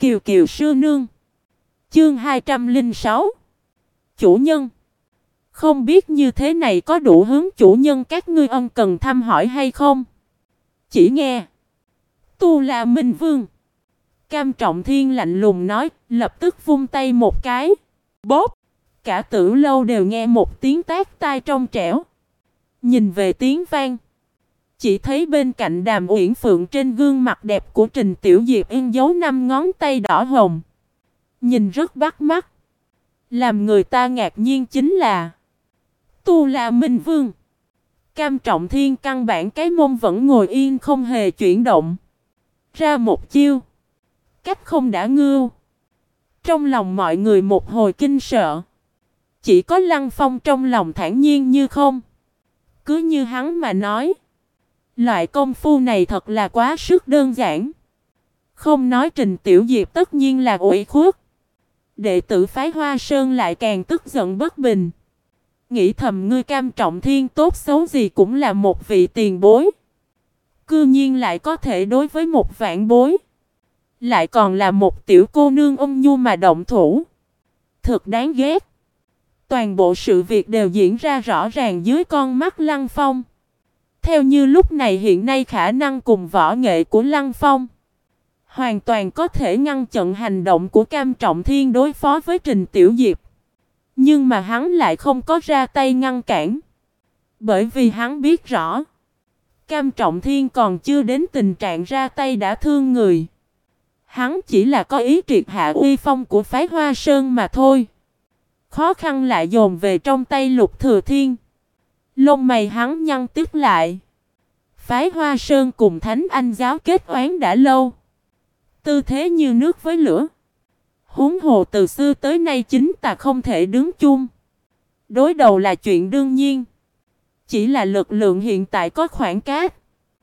Kiều Kiều sư nương. Chương 206. Chủ nhân. Không biết như thế này có đủ hướng chủ nhân các ngươi ân cần thăm hỏi hay không? Chỉ nghe Tu La Minh Vương Cam Trọng Thiên lạnh lùng nói, lập tức vung tay một cái. Bốp! Cả Tử Lâu đều nghe một tiếng tát tai trong trẻo. Nhìn về tiếng vang, chỉ thấy bên cạnh Đàm Uyển Phượng trên gương mặt đẹp của Trình Tiểu Diệp in dấu 5 ngón tay đỏ hồng. Nhìn rất bắt mắt. Làm người ta ngạc nhiên chính là Tu La Minh Vương Cam Trọng Thiên căn bản cái mông vẫn ngồi yên không hề chuyển động. Ra một chiêu, cách không đã ngưu. Trong lòng mọi người một hồi kinh sợ. Chỉ có Lăng Phong trong lòng thản nhiên như không. Cứ như hắn mà nói, loại công phu này thật là quá sức đơn giản. Không nói Trình Tiểu Diệp tất nhiên là ủy khuất. Đệ tử phái Hoa Sơn lại càng tức giận bất bình. Nghĩ thầm ngươi Cam Trọng Thiên tốt xấu gì cũng là một vị tiền bối. Cư nhiên lại có thể đối với một vạn bối. Lại còn là một tiểu cô nương ôn nhu mà động thủ. Thật đáng ghét. Toàn bộ sự việc đều diễn ra rõ ràng dưới con mắt Lăng Phong. Theo như lúc này hiện nay khả năng cùng võ nghệ của Lăng Phong hoàn toàn có thể ngăn chặn hành động của Cam Trọng Thiên đối phó với Trình Tiểu Diệp. Nhưng mà hắn lại không có ra tay ngăn cản. Bởi vì hắn biết rõ Cam Trọng Thiên còn chưa đến tình trạng ra tay đã thương người. Hắn chỉ là có ý triệt hạ uy phong của phái Hoa Sơn mà thôi. Khó khăn lại dồn về trong tay Lục Thừa Thiên. Lông mày hắn nhăn tít lại. Phái Hoa Sơn cùng Thánh Anh giáo kết oán đã lâu. Tư thế như nước với lửa. Huống hồ từ xưa tới nay chính ta không thể đứng chung. Đối đầu là chuyện đương nhiên. Chỉ là lực lượng hiện tại có khoảng cách.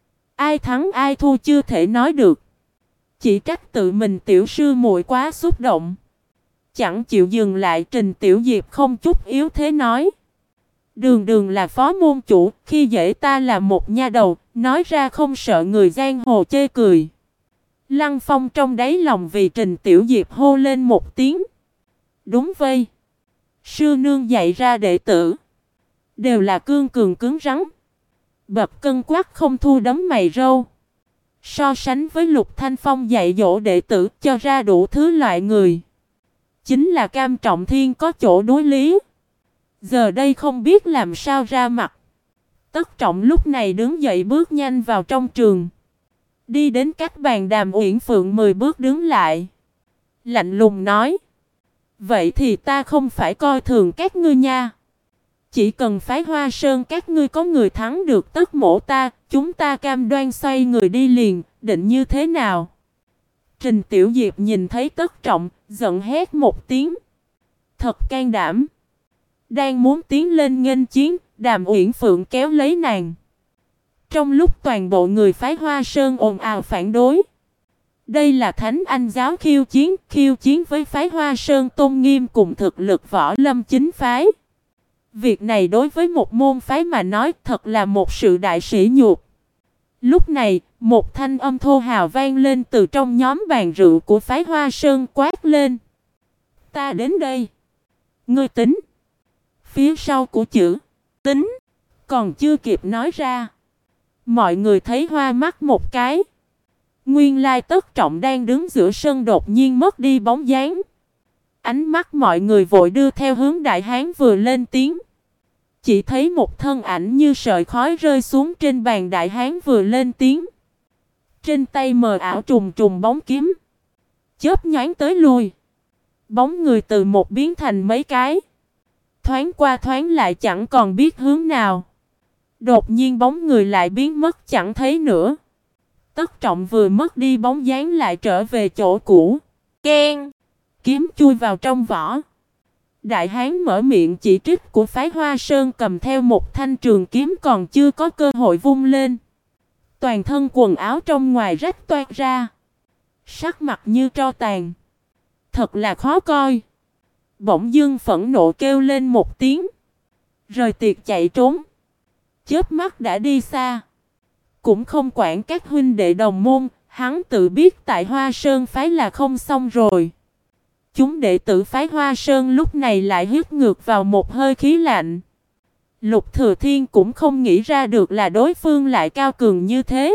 Ai thắng ai thua chưa thể nói được. Chỉ trách tự mình tiểu sư muội quá xúc động. Chẳng chịu dừng lại. Trình Tiểu Diệp không chút yếu thế nói. Đường đường là phó môn chủ, khi dễ ta là một nha đầu, nói ra không sợ người giang hồ chê cười. Lăng Phong trong đáy lòng vì Trình Tiểu Diệp hô lên một tiếng. Đúng vậy. Sư nương dạy ra đệ tử đều là cương cường cứng rắn. Bập cân quắc không thua đấm mày râu. So sánh với Lục Thanh Phong dạy dỗ đệ tử cho ra đủ thứ loại người. Chính là Cam Trọng Thiên có chỗ đối lý. Giờ đây không biết làm sao ra mặt. Tất Trọng lúc này đứng dậy bước nhanh vào trong trường. Đi đến cách bàn Đàm Uyển Phượng 10 bước đứng lại. Lạnh lùng nói. Vậy thì ta không phải coi thường các ngươi nha. Chỉ cần phái Hoa Sơn các ngươi có người thắng được tất mổ ta, chúng ta cam đoan xoay người đi liền, định như thế nào? Trình Tiểu Diệp nhìn thấy Tất Trọng, giận hét một tiếng. Thật can đảm. Đang muốn tiến lên nghênh chiến, Đàm Uyển Phượng kéo lấy nàng. Trong lúc toàn bộ người phái Hoa Sơn ồn ào phản đối. Đây là Thánh Anh giáo khiêu chiến với phái Hoa Sơn tôn nghiêm cùng thực lực võ lâm chính phái. Việc này đối với một môn phái mà nói thật là một sự đại sỉ nhục. Lúc này, một thanh âm thô hào vang lên từ trong nhóm bàn rượu của phái Hoa Sơn quát lên. Ta đến đây. Ngươi tính. Phía sau của chữ tính còn chưa kịp nói ra. Mọi người thấy hoa mắt một cái. Nguyên lai Tất Trọng đang đứng giữa sân đột nhiên mất đi bóng dáng. Ánh mắt mọi người vội đưa theo hướng đại hán vừa lên tiếng. Chỉ thấy một thân ảnh như sợi khói rơi xuống trên bàn đại hán vừa lên tiếng. Trên tay mờ ảo trùng trùng bóng kiếm. Chớp nhoáng tới lui. Bóng người từ một biến thành mấy cái. Thoáng qua thoáng lại chẳng còn biết hướng nào. Đột nhiên bóng người lại biến mất chẳng thấy nữa. Tất Trọng vừa mất đi bóng dáng lại trở về chỗ cũ. Keng! Kiếm chui vào trong vỏ. Đại hán mở miệng chỉ trích của phái Hoa Sơn cầm theo một thanh trường kiếm còn chưa có cơ hội vung lên. Toàn thân quần áo trong ngoài rách toát ra. Sắc mặt như tro tàn. Thật là khó coi. Bỗng dưng phẫn nộ kêu lên một tiếng. Rời tiệc chạy trốn. Chớp mắt đã đi xa. Cũng không quản các huynh đệ đồng môn, Hắn tự biết tại Hoa Sơn phái là không xong rồi. Chúng đệ tử phái Hoa Sơn lúc này lại hít ngược vào một hơi khí lạnh. Lục Thừa Thiên cũng không nghĩ ra được là đối phương lại cao cường như thế.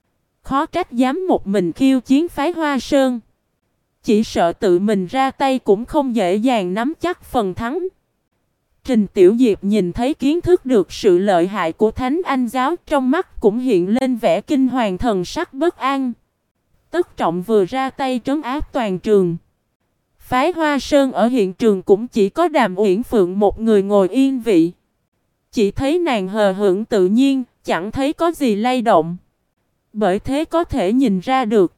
Khó trách dám một mình khiêu chiến phái Hoa Sơn. Chỉ sợ tự mình ra tay cũng không dễ dàng nắm chắc phần thắng. Trình Tiểu Diệp nhìn thấy kiến thức được sự lợi hại của Thánh Anh giáo, trong mắt cũng hiện lên vẻ kinh hoàng, thần sắc bất an. Tất Trọng vừa ra tay trấn áp toàn trường. Phái Hoa Sơn ở hiện trường cũng chỉ có Đàm Uyển Phượng một người ngồi yên vị. Chỉ thấy nàng hờ hững tự nhiên, chẳng thấy có gì lay động. Bởi thế có thể nhìn ra được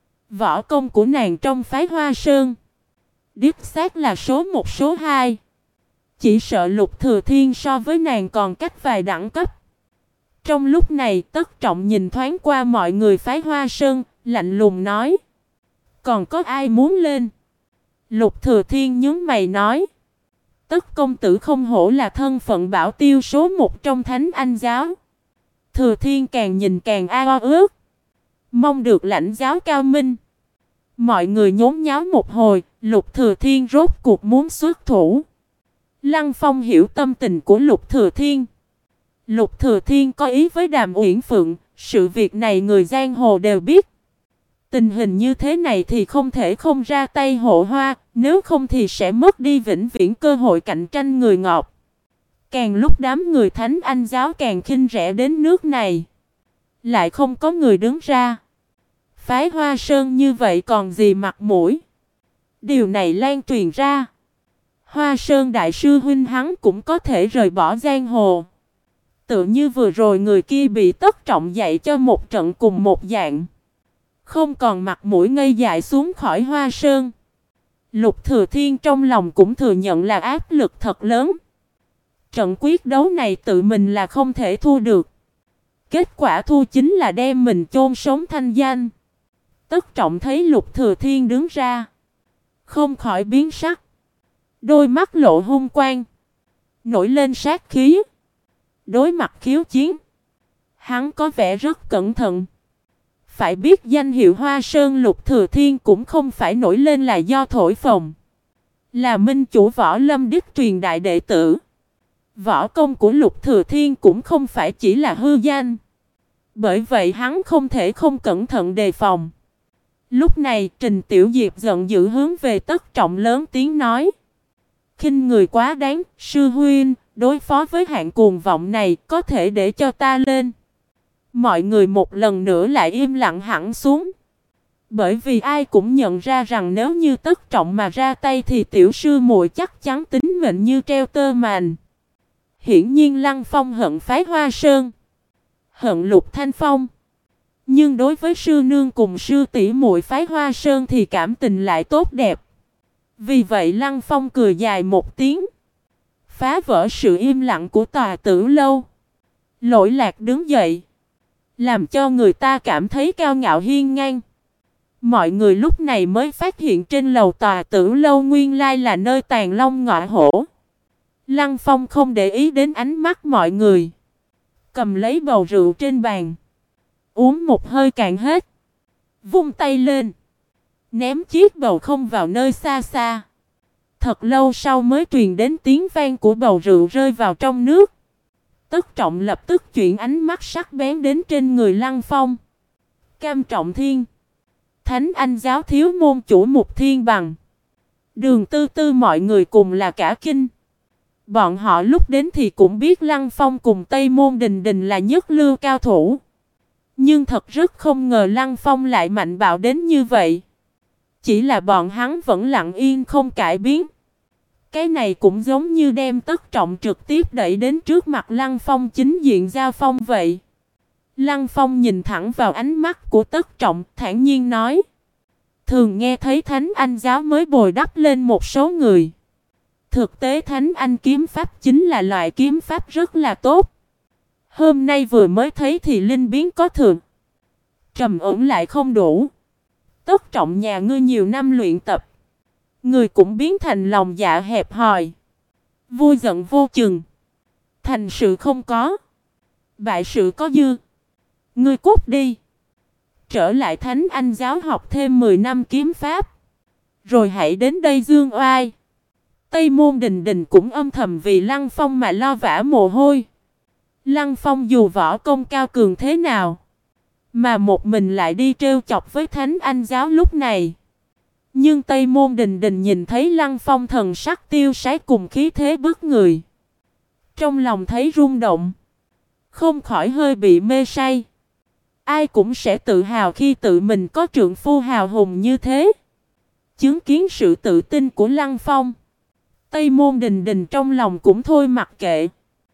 võ công của nàng trong phái Hoa Sơn đích xác là số 1 số 2. Chỉ sợ Lục Thừa Thiên so với nàng còn cách vài đẳng cấp. Trong lúc này Tất Trọng nhìn thoáng qua mọi người phái Hoa Sơn, lạnh lùng nói: còn có ai muốn lên? Lục Thừa Thiên nhướng mày nói: Tất công tử không hổ là thân phận bảo tiêu số 1 trong Thánh Anh giáo. Thừa Thiên càng nhìn càng ao ước, mong được lãnh giáo cao minh. Mọi người nhốn nháo một hồi, Lục Thừa Thiên rốt cuộc muốn xuất thủ. Lăng Phong hiểu tâm tình của Lục Thừa Thiên. Lục Thừa Thiên có ý với Đàm Uyển Phượng, sự việc này người giang hồ đều biết. Tình hình như thế này thì không thể không ra tay hộ hoa, nếu không thì sẽ mất đi vĩnh viễn cơ hội cạnh tranh người ngọt. Càng lúc đám người Thánh Anh giáo càng khinh rẻ đến nước này, lại không có người đứng ra. Phái Hoa Sơn như vậy còn gì mặt mũi? Điều này lan truyền ra, Hoa Sơn đại sư huynh hắn cũng có thể rời bỏ giang hồ. Tự như vừa rồi người kia bị Tất Trọng dạy cho một trận cùng một dạng, không còn mặt mũi ngây dại xuống khỏi Hoa Sơn. Lục Thừa Thiên trong lòng cũng thừa nhận là áp lực thật lớn. Trận quyết đấu này tự mình là không thể thua được. Kết quả thua chính là đem mình chôn sống thanh danh. Tất Trọng thấy Lục Thừa Thiên đứng ra, không khỏi biến sắc. Đôi mắt lộ hung quang, nổi lên sát khí. Đối mặt khiếu chiến, hắn có vẻ rất cẩn thận. Phải biết danh hiệu Hoa Sơn Lục Thừa Thiên cũng không phải nổi lên là do thổi phồng. Là minh chủ võ lâm đích truyền đại đệ tử. Võ công của Lục Thừa Thiên cũng không phải chỉ là hư danh. Bởi vậy hắn không thể không cẩn thận đề phòng. Lúc này Trình Tiểu Diệp giận dữ hướng về Tất Trọng lớn tiếng nói: khinh người quá đáng, sư huynh, đối phó với hạng cuồng vọng này có thể để cho ta lên. Mọi người một lần nữa lại im lặng hẳn xuống. Bởi vì ai cũng nhận ra rằng nếu như Tất Trọng mà ra tay thì tiểu sư muội chắc chắn tính mệnh như treo tơ màn. Hiển nhiên Lăng Phong hận phái Hoa Sơn, hận Lục Thanh Phong. Nhưng đối với sư nương cùng sư tỷ muội phái Hoa Sơn thì cảm tình lại tốt đẹp. Vì vậy Lăng Phong cười dài một tiếng, phá vỡ sự im lặng của tòa Tử lâu. Lỗi Lạc đứng dậy, làm cho người ta cảm thấy cao ngạo hiên ngang. Mọi người lúc này mới phát hiện trên lầu tòa Tử lâu nguyên lai là nơi tàn long ngọa hổ. Lăng Phong không để ý đến ánh mắt mọi người, cầm lấy bầu rượu trên bàn, uống một hơi cạn hết, vung tay lên, ném chiếc bầu không vào nơi xa xa. Thật lâu sau mới truyền đến tiếng vang của bầu rượu rơi vào trong nước. Tất Trọng lập tức chuyển ánh mắt sắc bén đến trên người Lăng Phong. Cam Trọng Thiên, Thánh Anh giáo thiếu môn chủ Mục Thiên Bằng, Đường Tư Tư mọi người cùng là cả kinh. Bọn họ lúc đến thì cũng biết Lăng Phong cùng Tây Môn Đình Đình là nhất lưu cao thủ. Nhưng thật rất không ngờ Lăng Phong lại mạnh bạo đến như vậy. Chỉ là bọn hắn vẫn lặng yên không cải biến. Cái này cũng giống như đem Tất Trọng trực tiếp đẩy đến trước mặt Lăng Phong chính diện giao phong vậy. Lăng Phong nhìn thẳng vào ánh mắt của Tất Trọng, thản nhiên nói: thường nghe thấy Thánh Anh giáo mới bồi đắp lên một số người. Thực tế Thánh Anh kiếm pháp chính là loại kiếm pháp rất là tốt. Hôm nay vừa mới thấy thì linh biến có thường, trầm ổn lại không đủ. Tất Trọng nhà ngươi nhiều năm luyện tập, người cũng biến thành lòng dạ hẹp hòi, vui giận vô chừng, thành sự không có, bại sự có dư. Ngươi cút đi. trở lại Thánh Anh giáo học thêm 10 năm kiếm pháp. Rồi hãy đến đây dương oai. Tây Môn Đình Đình cũng âm thầm vì Lăng Phong mà lo vã mồ hôi. Lăng Phong dù võ công cao cường thế nào, mà một mình lại đi trêu chọc với Thánh Anh giáo lúc này. Nhưng Tây Môn Đình Đình nhìn thấy Lăng Phong thần sắc tiêu sái cùng khí thế bức người, trong lòng thấy rung động, không khỏi hơi bị mê say. Ai cũng sẽ tự hào khi tự mình có trượng phu hào hùng như thế. Chứng kiến sự tự tin của Lăng Phong, Tây Môn Đình Đình trong lòng cũng thôi mặc kệ,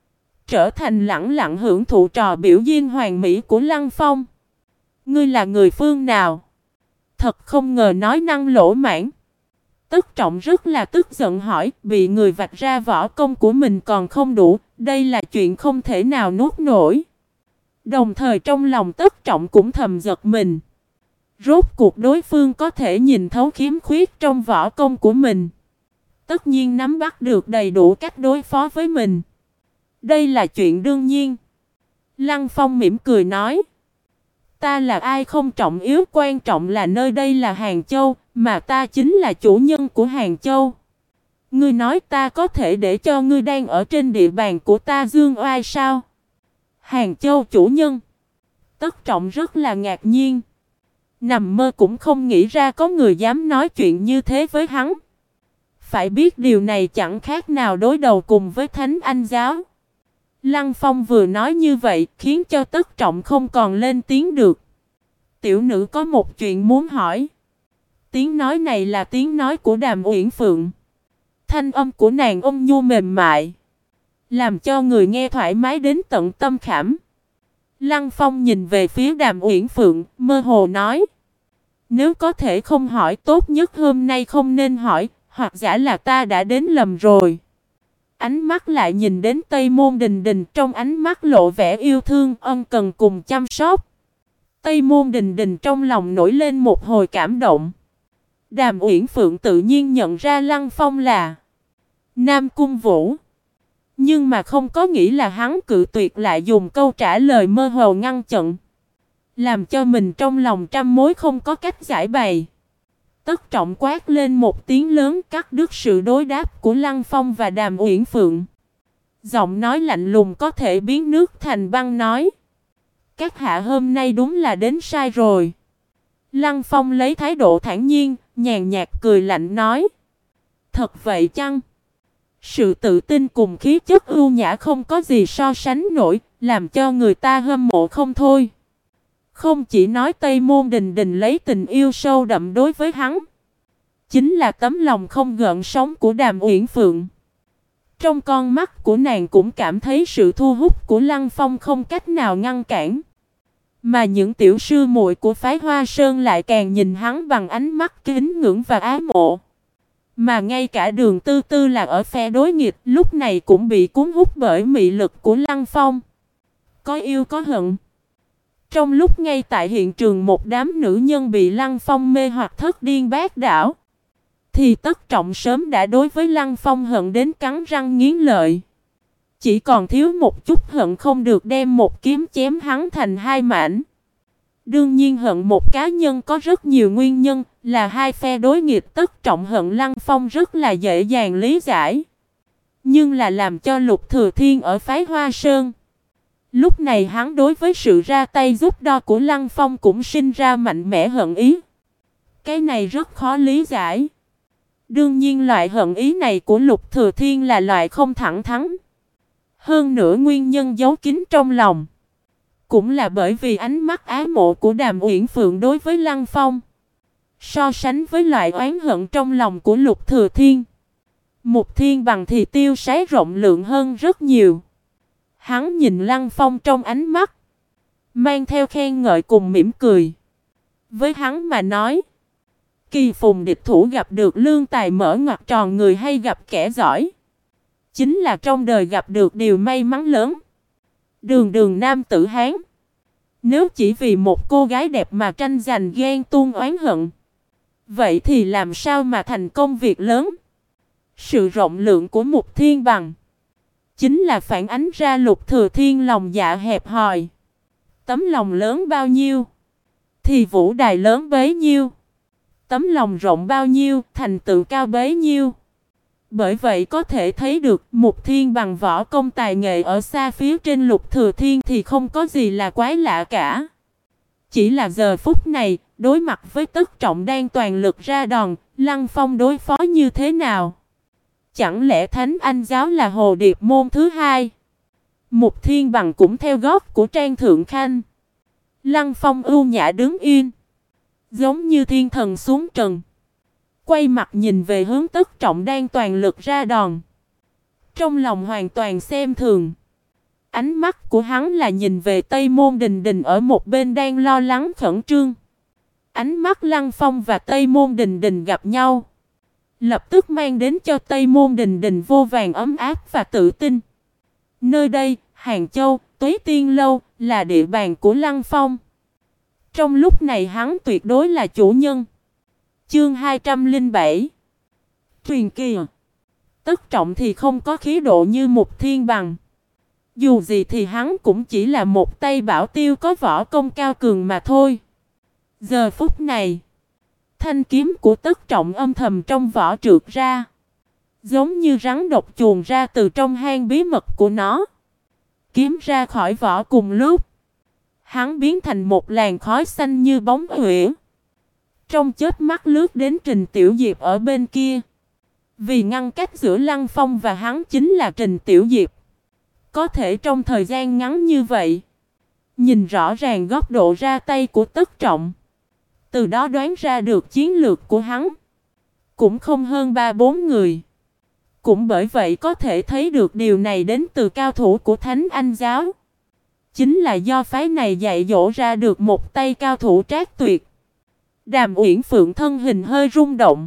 trở thành lẳng lặng hưởng thụ trò biểu diễn hoàn mỹ của Lăng Phong. Ngươi là người phương nào? Thật không ngờ nói năng lỗ mãng. Tất Trọng rất là tức giận hỏi, bị người vạch ra võ công của mình còn không đủ, đây là chuyện không thể nào nuốt nổi. Đồng thời trong lòng Tất Trọng cũng thầm giật mình. Rốt cuộc đối phương có thể nhìn thấu khiếm khuyết trong võ công của mình, tất nhiên nắm bắt được đầy đủ cách đối phó với mình. Đây là chuyện đương nhiên. Lăng Phong mỉm cười nói, ta là ai không trọng yếu, quan trọng là nơi đây là Hàng Châu, mà ta chính là chủ nhân của Hàng Châu. Ngươi nói ta có thể để cho ngươi đang ở trên địa bàn của ta dương oai sao? Hàng Châu chủ nhân. Tất Trọng rất là ngạc nhiên. Nằm mơ cũng không nghĩ ra có người dám nói chuyện như thế với hắn. Phải biết điều này chẳng khác nào đối đầu cùng với Thánh Anh giáo. Lăng Phong vừa nói như vậy khiến cho Tất Trọng không còn lên tiếng được. Tiểu nữ có một chuyện muốn hỏi. Tiếng nói này là tiếng nói của Đàm Uyển Phượng. Thanh âm của nàng ôn nhu mềm mại, làm cho người nghe thoải mái đến tận tâm khảm. Lăng Phong nhìn về phía Đàm Uyển Phượng, mơ hồ nói, nếu có thể không hỏi tốt nhất hôm nay không nên hỏi, hoặc giả là ta đã đến lầm rồi. Ánh mắt lại nhìn đến Tây Môn Đình Đình, trong ánh mắt lộ vẻ yêu thương, ân cần cùng chăm sóc. Tây Môn Đình Đình trong lòng nổi lên một hồi cảm động. Đàm Uyển Phượng tự nhiên nhận ra Lăng Phong là Nam Cung Vũ, nhưng mà không có nghĩ là hắn cự tuyệt lại dùng câu trả lời mơ hồ ngăn chặn, làm cho mình trong lòng trăm mối không có cách giải bày. Tất Trọng quát lên một tiếng lớn cắt đứt sự đối đáp của Lăng Phong và Đàm Uyển Phượng. Giọng nói lạnh lùng có thể biến nước thành băng nói, các hạ hôm nay đúng là đến sai rồi. Lăng Phong lấy thái độ thản nhiên, nhàn nhạt cười lạnh nói, thật vậy chăng? Sự tự tin cùng khí chất ưu nhã không có gì so sánh nổi, làm cho người ta hâm mộ không thôi. Không chỉ nói Tây Môn Đình Đình lấy tình yêu sâu đậm đối với hắn, chính là tấm lòng không gợn sóng của Đàm Uyển Phượng. Trong con mắt của nàng cũng cảm thấy sự thu hút của Lăng Phong không cách nào ngăn cản. Mà những tiểu sư muội của phái Hoa Sơn lại càng nhìn hắn bằng ánh mắt kính ngưỡng và ái mộ. Mà ngay cả Đường Tư Tư là ở phe đối nghịch lúc này cũng bị cuốn hút bởi mị lực của Lăng Phong. Có yêu có hận. Trong lúc ngay tại hiện trường một đám nữ nhân bị Lăng Phong mê hoặc thất điên bát đảo, thì Tất Trọng sớm đã đối với Lăng Phong hận đến cắn răng nghiến lợi. Chỉ còn thiếu một chút hận không được đem một kiếm chém hắn thành hai mảnh. Đương nhiên hận một cá nhân có rất nhiều nguyên nhân, là hai phe đối nghịch. Tất Trọng hận Lăng Phong rất là dễ dàng lý giải. Nhưng là làm cho Lục Thừa Thiên ở phái Hoa Sơn, lúc này hắn đối với sự ra tay giúp đỡ của Lăng Phong cũng sinh ra mạnh mẽ hận ý. Cái này rất khó lý giải. Đương nhiên loại hận ý này của Lục Thừa Thiên là loại không thẳng thắn. Hơn nữa nguyên nhân giấu kín trong lòng cũng là bởi vì ánh mắt ái mộ của Đàm Uyển Phượng đối với Lăng Phong. So sánh với loại oán hận trong lòng của Lục Thừa Thiên, Mục Thiên Bằng thì tiêu sái rộng lượng hơn rất nhiều. Hắn nhìn Lăng Phong trong ánh mắt mang theo khen ngợi cùng mỉm cười. Với hắn mà nói, kỳ phùng địch thủ gặp được lương tài mở ngoặt tròn người hay gặp kẻ giỏi, chính là trong đời gặp được điều may mắn lớn. Đường đường nam tử Hán, nếu chỉ vì một cô gái đẹp mà tranh giành ghen tuông oán hận, vậy thì làm sao mà thành công việc lớn? Sự rộng lượng của Mục Thiên Bằng chính là phản ánh ra Lục Thừa Thiên lòng dạ hẹp hòi. Tấm lòng lớn bao nhiêu, thì vũ đài lớn bấy nhiêu, tấm lòng rộng bao nhiêu, thành tựu cao bấy nhiêu. Bởi vậy có thể thấy được Mục Thiên bằng võ công tài nghệ ở xa phía trên Lục Thừa Thiên thì không có gì là quái lạ cả. Chỉ là giờ phút này, đối mặt với Tất Trọng đang toàn lực ra đòn, Lăng Phong đối phó như thế nào? Chẳng lẽ Thánh Anh giáo là hồ điệp môn thứ hai? Mục Thiên bằng cũng theo gót của Trang Thượng Khanh. Lăng Phong ưu nhã đứng yên, giống như thiên thần xuống trần. Quay mặt nhìn về hướng Tất Trọng đang toàn lực ra đòn. Trong lòng hoàn toàn xem thường. Ánh mắt của hắn là nhìn về Tây Môn Đình Đình ở một bên đang lo lắng khẩn trương. Ánh mắt Lăng Phong và Tây Môn Đình Đình gặp nhau, lập tức mang đến cho Tây Môn Đình Đình vô vàn ấm áp và tự tin. Nơi đây, Hàng Châu, Tuế Tiên Lâu, là địa bàn của Lăng Phong. Trong lúc này hắn tuyệt đối là chủ nhân. Chương 207 Truyền kỳ. Tất Trọng thì không có khí độ như Mục Thiên bằng. Dù gì thì hắn cũng chỉ là một tay bảo tiêu có võ công cao cường mà thôi. Giờ phút này, thanh kiếm của Tất Trọng âm thầm trong vỏ trượt ra, giống như rắn độc chuồn ra từ trong hang bí mật của nó. Kiếm ra khỏi vỏ cùng lúc, hắn biến thành một làn khói xanh như bóng huyễn. Trong chớp mắt lướt đến Trình Tiểu Diệp ở bên kia. Vì ngăn cách giữa Lăng Phong và hắn chính là Trình Tiểu Diệp. Có thể trong thời gian ngắn như vậy, nhìn rõ ràng góc độ ra tay của Tất Trọng, từ đó đoán ra được chiến lược của hắn cũng không hơn 3-4 người. Cũng bởi vậy có thể thấy được điều này đến từ cao thủ của Thánh Anh giáo. Chính là do phái này dạy dỗ ra được một tay cao thủ trác tuyệt. Đàm Uyển Phượng thân hình hơi rung động.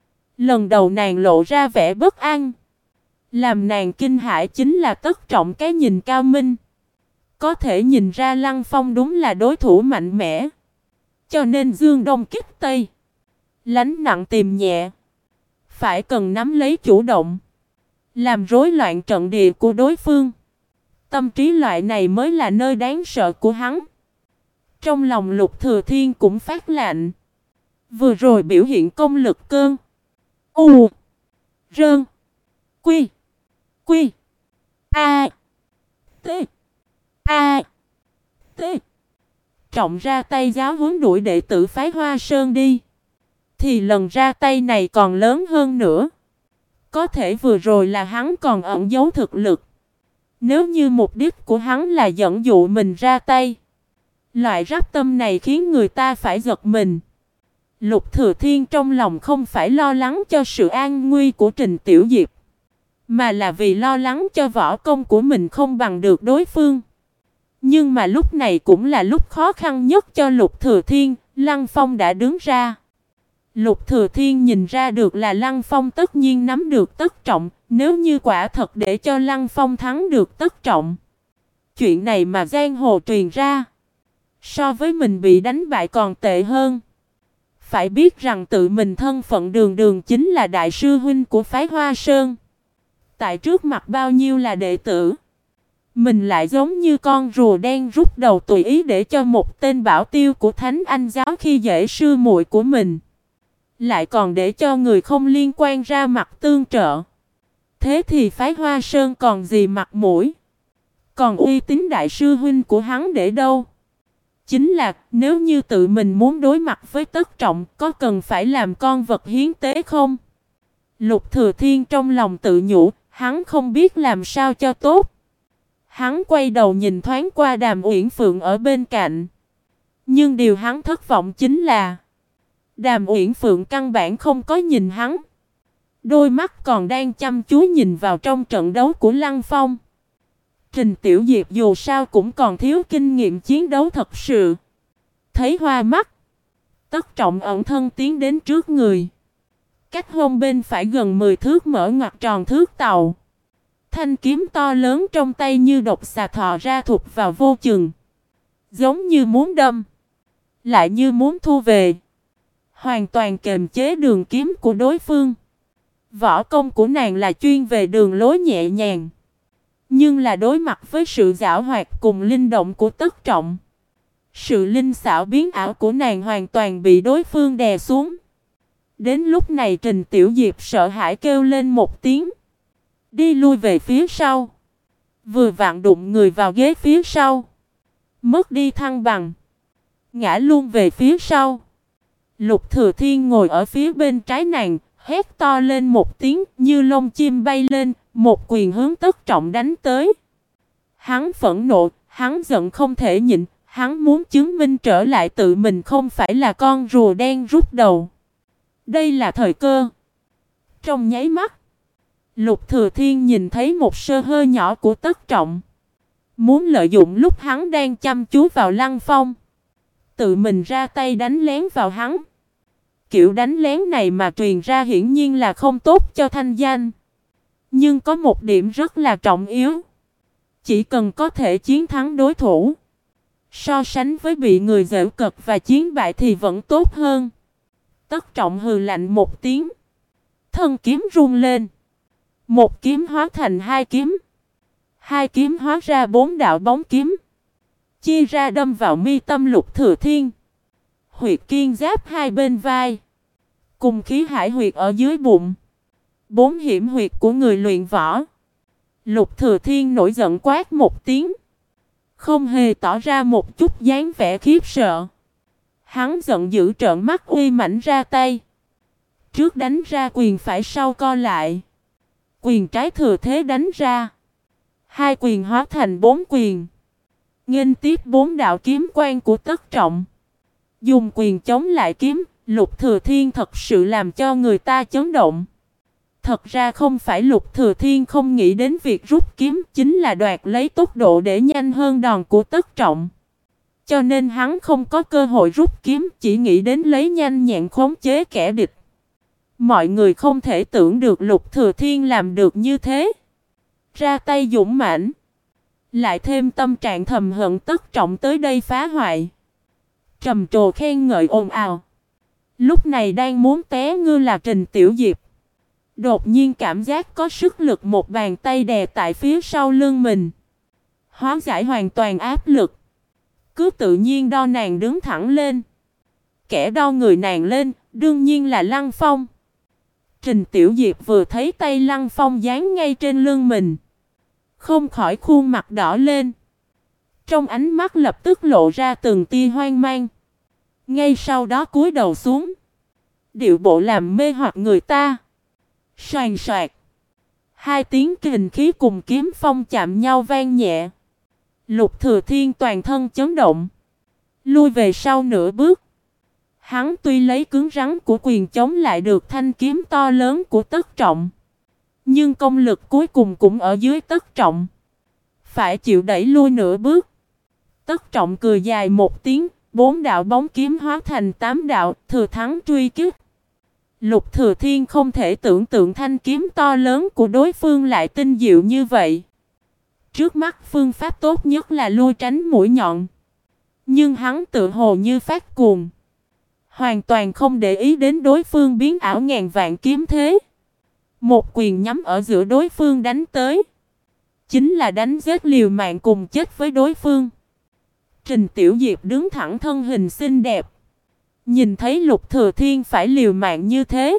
Lần đầu nàng lộ ra vẻ bất an. Làm nàng kinh hãi chính là Tất Trọng cái nhìn cao minh. Có thể nhìn ra Lăng Phong đúng là đối thủ mạnh mẽ. Cho nên dương đông kích tây, lánh nặng tìm nhẹ, phải cần nắm lấy chủ động, làm rối loạn trận địa của đối phương. Tâm trí loại này mới là nơi đáng sợ của hắn. Trong lòng Lục Thừa Thiên cũng phát lạnh. Vừa rồi biểu hiện công lực cơn U Rơn Quy Quy A T A T Trọng ra tay giáo huấn đuổi đệ tử phái Hoa Sơn đi, thì lần ra tay này còn lớn hơn nữa. Có thể vừa rồi là hắn còn ẩn giấu thực lực. Nếu như mục đích của hắn là dẫn dụ mình ra tay, loại rắp tâm này khiến người ta phải giật mình. Lục Thừa Thiên trong lòng không phải lo lắng cho sự an nguy của Trình Tiểu Diệp, mà là vì lo lắng cho võ công của mình không bằng được đối phương. Nhưng mà lúc này cũng là lúc khó khăn nhất cho Lục Thừa Thiên. Lăng Phong đã đứng ra. Lục Thừa Thiên nhìn ra được là Lăng Phong tất nhiên nắm được Tất Trọng. Nếu như quả thật để cho Lăng Phong thắng được Tất Trọng, chuyện này mà giang hồ truyền ra, so với mình bị đánh bại còn tệ hơn. Phải biết rằng tự mình thân phận đường đường chính là đại sư huynh của phái Hoa Sơn. Tại trước mặt bao nhiêu là đệ tử, mình lại giống như con rùa đen rút đầu tùy ý để cho một tên bảo tiêu của Thánh Anh giáo khi dễ sư muội của mình, lại còn để cho người không liên quan ra mặt tương trợ. Thế thì phái Hoa Sơn còn gì mặt mũi? Còn uy tín đại sư huynh của hắn để đâu? Chính là nếu như tự mình muốn đối mặt với Tất Trọng, có cần phải làm con vật hiến tế không? Lục Thừa Thiên trong lòng tự nhủ, hắn không biết làm sao cho tốt. Hắn quay đầu nhìn thoáng qua Đàm Uyển Phượng ở bên cạnh. Nhưng điều hắn thất vọng chính là Đàm Uyển Phượng căn bản không có nhìn hắn. Đôi mắt còn đang chăm chú nhìn vào trong trận đấu của Lăng Phong. Trình Tiểu Diệp dù sao cũng còn thiếu kinh nghiệm chiến đấu thật sự. Thấy hoa mắt, Tất Trọng ẩn thân tiến đến trước người. Cách hông bên phải gần 10 thước mở ngoặt tròn thước tàu. Thanh kiếm to lớn trong tay như độc xà thò ra thụt vào vô chừng. Giống như muốn đâm, lại như muốn thu về. Hoàn toàn kềm chế đường kiếm của đối phương. Võ công của nàng là chuyên về đường lối nhẹ nhàng. Nhưng là đối mặt với sự giảo hoạt cùng linh động của Tất Trọng, Sự linh xảo biến ảo của nàng hoàn toàn bị đối phương đè xuống. Đến lúc này Trình Tiểu Diệp sợ hãi kêu lên một tiếng. Đi lui về phía sau. Vừa vặn đụng người vào ghế phía sau. Mất đi thăng bằng. Ngã luôn về phía sau. Lục Thừa Thiên ngồi ở phía bên trái nàng, hét to lên một tiếng như lông chim bay lên, một quyền hướng Tất Trọng đánh tới. Hắn phẫn nộ, hắn giận không thể nhịn, hắn muốn chứng minh trở lại tự mình không phải là con rùa đen rút đầu. Đây là thời cơ. Trong nháy mắt, Lục Thừa Thiên nhìn thấy một sơ hở nhỏ của Tất Trọng. Muốn lợi dụng lúc hắn đang chăm chú vào Lăng Phong, tự mình ra tay đánh lén vào hắn. Kiểu đánh lén này mà truyền ra hiển nhiên là không tốt cho thanh danh. Nhưng có một điểm rất là trọng yếu. Chỉ cần có thể chiến thắng đối thủ, so sánh với bị người giễu cợt và chiến bại thì vẫn tốt hơn. Tất Trọng hừ lạnh một tiếng. Thân kiếm rung lên. Một kiếm hóa thành hai kiếm. Hai kiếm hóa ra 4 đạo bóng kiếm. Chia ra đâm vào mi tâm Lục Thừa Thiên. Huyệt kiên giáp hai bên vai. Cùng khí hải huyệt ở dưới bụng. 4 hiểm huyệt của người luyện võ. Lục Thừa Thiên nổi giận quát một tiếng. Không hề tỏ ra một chút dáng vẻ khiếp sợ. Hắn giận dữ trợn mắt uy mãnh ra tay. Trước đánh ra quyền phải sau co lại. Quyền trái thừa thế đánh ra. Hai quyền hóa thành 4 quyền. Nghênh tiếp 4 đạo kiếm quang của Tất Trọng. Dùng quyền chống lại kiếm, Lục Thừa Thiên thật sự làm cho người ta chấn động. Thật ra không phải Lục Thừa Thiên không nghĩ đến việc rút kiếm, chính là đoạt lấy tốc độ để nhanh hơn đòn của Tất Trọng. Cho nên hắn không có cơ hội rút kiếm, chỉ nghĩ đến lấy nhanh nhẹn khống chế kẻ địch. Mọi người không thể tưởng được Lục Thừa Thiên làm được như thế. Ra tay dũng mãnh. Lại thêm tâm trạng thầm hận Tất Trọng tới đây phá hoại. Trầm trồ khen ngợi ồn ào. Lúc này đang muốn té ngư là Trình Tiểu Diệp. Đột nhiên cảm giác có sức lực một bàn tay đè tại phía sau lưng mình. Hóa giải hoàn toàn áp lực. Cứ tự nhiên đo nàng đứng thẳng lên. Kẻ đo người nàng lên, đương nhiên là Lăng Phong. Trình Tiểu Diệp vừa thấy tay Lăng Phong dán ngay trên lưng mình, không khỏi khuôn mặt đỏ lên. Trong ánh mắt lập tức lộ ra từng tia hoang mang. Ngay sau đó cúi đầu xuống. Điệu bộ làm mê hoặc người ta. Soàn soạt. Hai tiếng kình khí cùng kiếm phong chạm nhau vang nhẹ. Lục Thừa Thiên toàn thân chấn động, lui về sau nửa bước. Hắn tuy lấy cứng rắn của quyền chống lại được thanh kiếm to lớn của Tất Trọng, nhưng công lực cuối cùng cũng ở dưới Tất Trọng, phải chịu đẩy lui nửa bước. Tất Trọng cười dài một tiếng, 4 đạo bóng kiếm hóa thành 8 đạo, thừa thắng truy kích. Lục Thừa Thiên không thể tưởng tượng thanh kiếm to lớn của đối phương lại tinh diệu như vậy. Trước mắt phương pháp tốt nhất là lui tránh mũi nhọn. Nhưng hắn tự hồ như phát cuồng, hoàn toàn không để ý đến đối phương biến ảo ngàn vạn kiếm thế. Một quyền nhắm ở giữa đối phương đánh tới. Chính là đánh giết liều mạng cùng chết với đối phương. Trình Tiểu Diệp đứng thẳng thân hình xinh đẹp. Nhìn thấy Lục Thừa Thiên phải liều mạng như thế,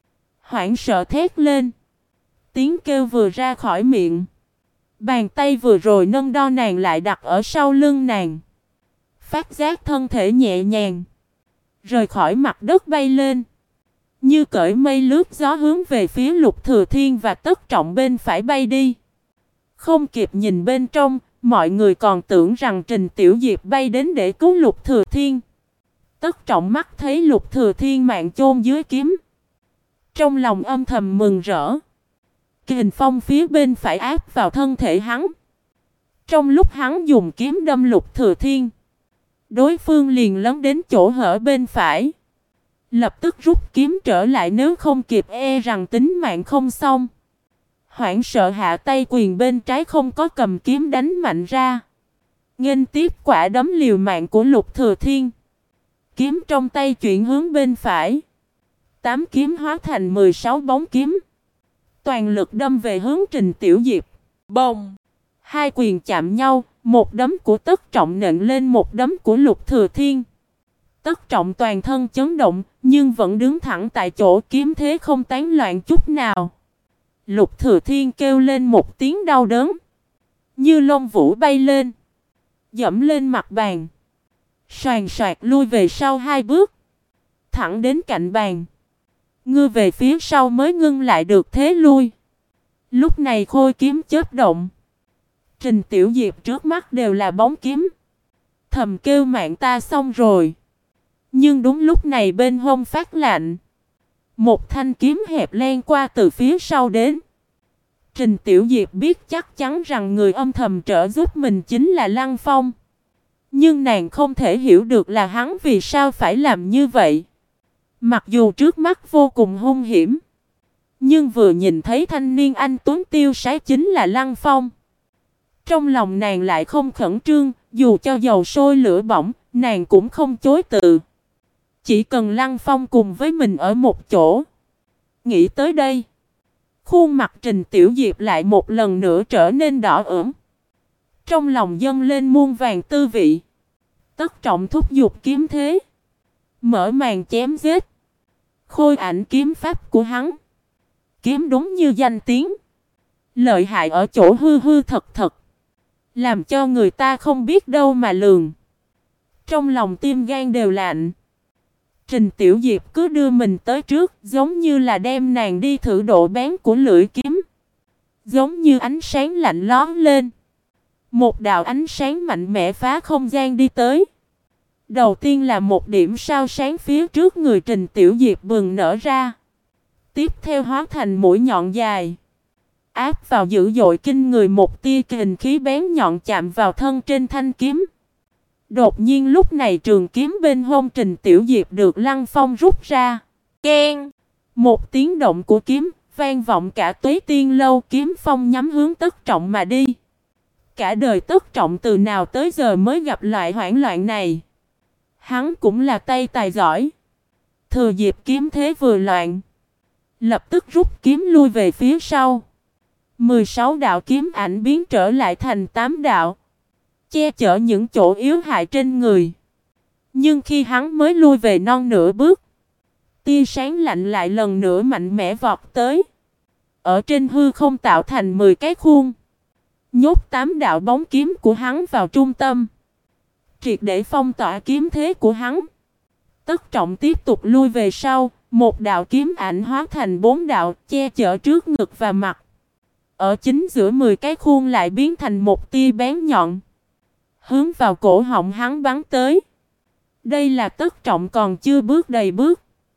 hoảng sợ thét lên. Tiếng kêu vừa ra khỏi miệng, bàn tay vừa rồi nâng đo nàng lại đặt ở sau lưng nàng. Phát giác thân thể nhẹ nhàng, rời khỏi mặt đất bay lên. Như cởi mây lướt gió hướng về phía Lục Thừa Thiên và Tất Trọng bên phải bay đi. Không kịp nhìn bên trong, mọi người còn tưởng rằng Trình Tiểu Diệp bay đến để cứu Lục Thừa Thiên. Tất Trọng mắt thấy Lục Thừa Thiên mạng chôn dưới kiếm, trong lòng âm thầm mừng rỡ. Kình phong phía bên phải áp vào thân thể hắn. Trong lúc hắn dùng kiếm đâm Lục Thừa Thiên, đối phương liền lấn đến chỗ hở bên phải, lập tức rút kiếm trở lại, nếu không kịp e rằng tính mạng không xong. Hoảng sợ hạ tay quyền bên trái không có cầm kiếm đánh mạnh ra, nghênh tiếp quả đấm liều mạng của Lục Thừa Thiên. Kiếm trong tay chuyển hướng bên phải, 8 kiếm hóa thành 16 bóng kiếm, toàn lực đâm về hướng Trình Tiểu Diệp. Bồng! Hai quyền chạm nhau, Một đấm của Tất Trọng nện lên một đấm của Lục Thừa Thiên. Tất Trọng toàn thân chấn động, nhưng vẫn đứng thẳng tại chỗ, kiếm thế không tán loạn chút nào. Lục Thừa Thiên kêu lên một tiếng đau đớn, như lông vũ bay lên, dẫm lên mặt bàn, soàn soạt lui về sau 2 bước, thẳng đến cạnh bàn. Ngư về phía sau mới ngưng lại được thế lui. Lúc này khôi kiếm chớp động. Trình Tiểu Diệp trước mắt đều là bóng kiếm. Thầm kêu mạng ta xong rồi. Nhưng đúng lúc này bên hông phát lạnh. Một thanh kiếm hẹp len qua từ phía sau đến. Trình Tiểu Diệp biết chắc chắn rằng người âm thầm trợ giúp mình chính là Lăng Phong. Nhưng nàng không thể hiểu được là hắn vì sao phải làm như vậy. Mặc dù trước mắt vô cùng hung hiểm, nhưng vừa nhìn thấy thanh niên anh tuấn tiêu sái chính là Lăng Phong, trong lòng nàng lại không khẩn trương. Dù cho dầu sôi lửa bỏng, nàng cũng không chối từ. Chỉ cần Lăng Phong cùng với mình ở một chỗ. Nghĩ tới đây, khuôn mặt Trình Tiểu Diệp lại một lần nữa trở nên đỏ ửng. Trong lòng dâng lên muôn vàn tư vị. Tất Trọng thúc giục kiếm thế, mở màn chém giết. Khôi ảnh kiếm pháp của hắn, kiếm đúng như danh tiếng, lợi hại ở chỗ hư hư thật thật, làm cho người ta không biết đâu mà lường. Trong lòng tim gan đều lạnh. Trình Tiểu Diệp cứ đưa mình tới trước, giống như là đem nàng đi thử độ bén của lưỡi kiếm. Giống như ánh sáng lạnh lóe lên, một đạo ánh sáng mạnh mẽ phá không gian đi tới. Đầu tiên là một điểm sao sáng phía trước người Trình Tiểu Diệp bừng nở ra. Tiếp theo hóa thành mũi nhọn dài, áp vào dữ dội kinh người, một tia kình khí bén nhọn chạm vào thân trên thanh kiếm. Đột nhiên lúc này trường kiếm bên hông Trình Tiểu Diệp được Lăng Phong rút ra. Keng! Một tiếng động của kiếm vang vọng cả Tuế Tiên Lâu. Kiếm phong nhắm hướng Tất Trọng mà đi. Cả đời Tất Trọng từ nào tới giờ mới gặp loại hoảng loạn này. Hắn cũng là tay tài giỏi. Thừa dịp kiếm thế vừa loạn, lập tức rút kiếm lui về phía sau. 16 đạo kiếm ảnh biến trở lại thành 8 đạo, che chở những chỗ yếu hại trên người. Nhưng khi hắn mới lui về non nửa bước, tia sáng lạnh lại lần nữa mạnh mẽ vọt tới. Ở trên hư không tạo thành 10 cái khuôn, nhốt 8 đạo bóng kiếm của hắn vào trung tâm, triệt để phong tỏa kiếm thế của hắn. Tất Trọng tiếp tục lui về sau, một đạo kiếm ảnh hóa thành 4 đạo, che chở trước ngực và mặt. Ở chính giữa 10 cái khuôn lại biến thành một tia bén nhọn, hướng vào cổ họng hắn bắn tới. Đây là Tất Trọng còn chưa bước đầy bước.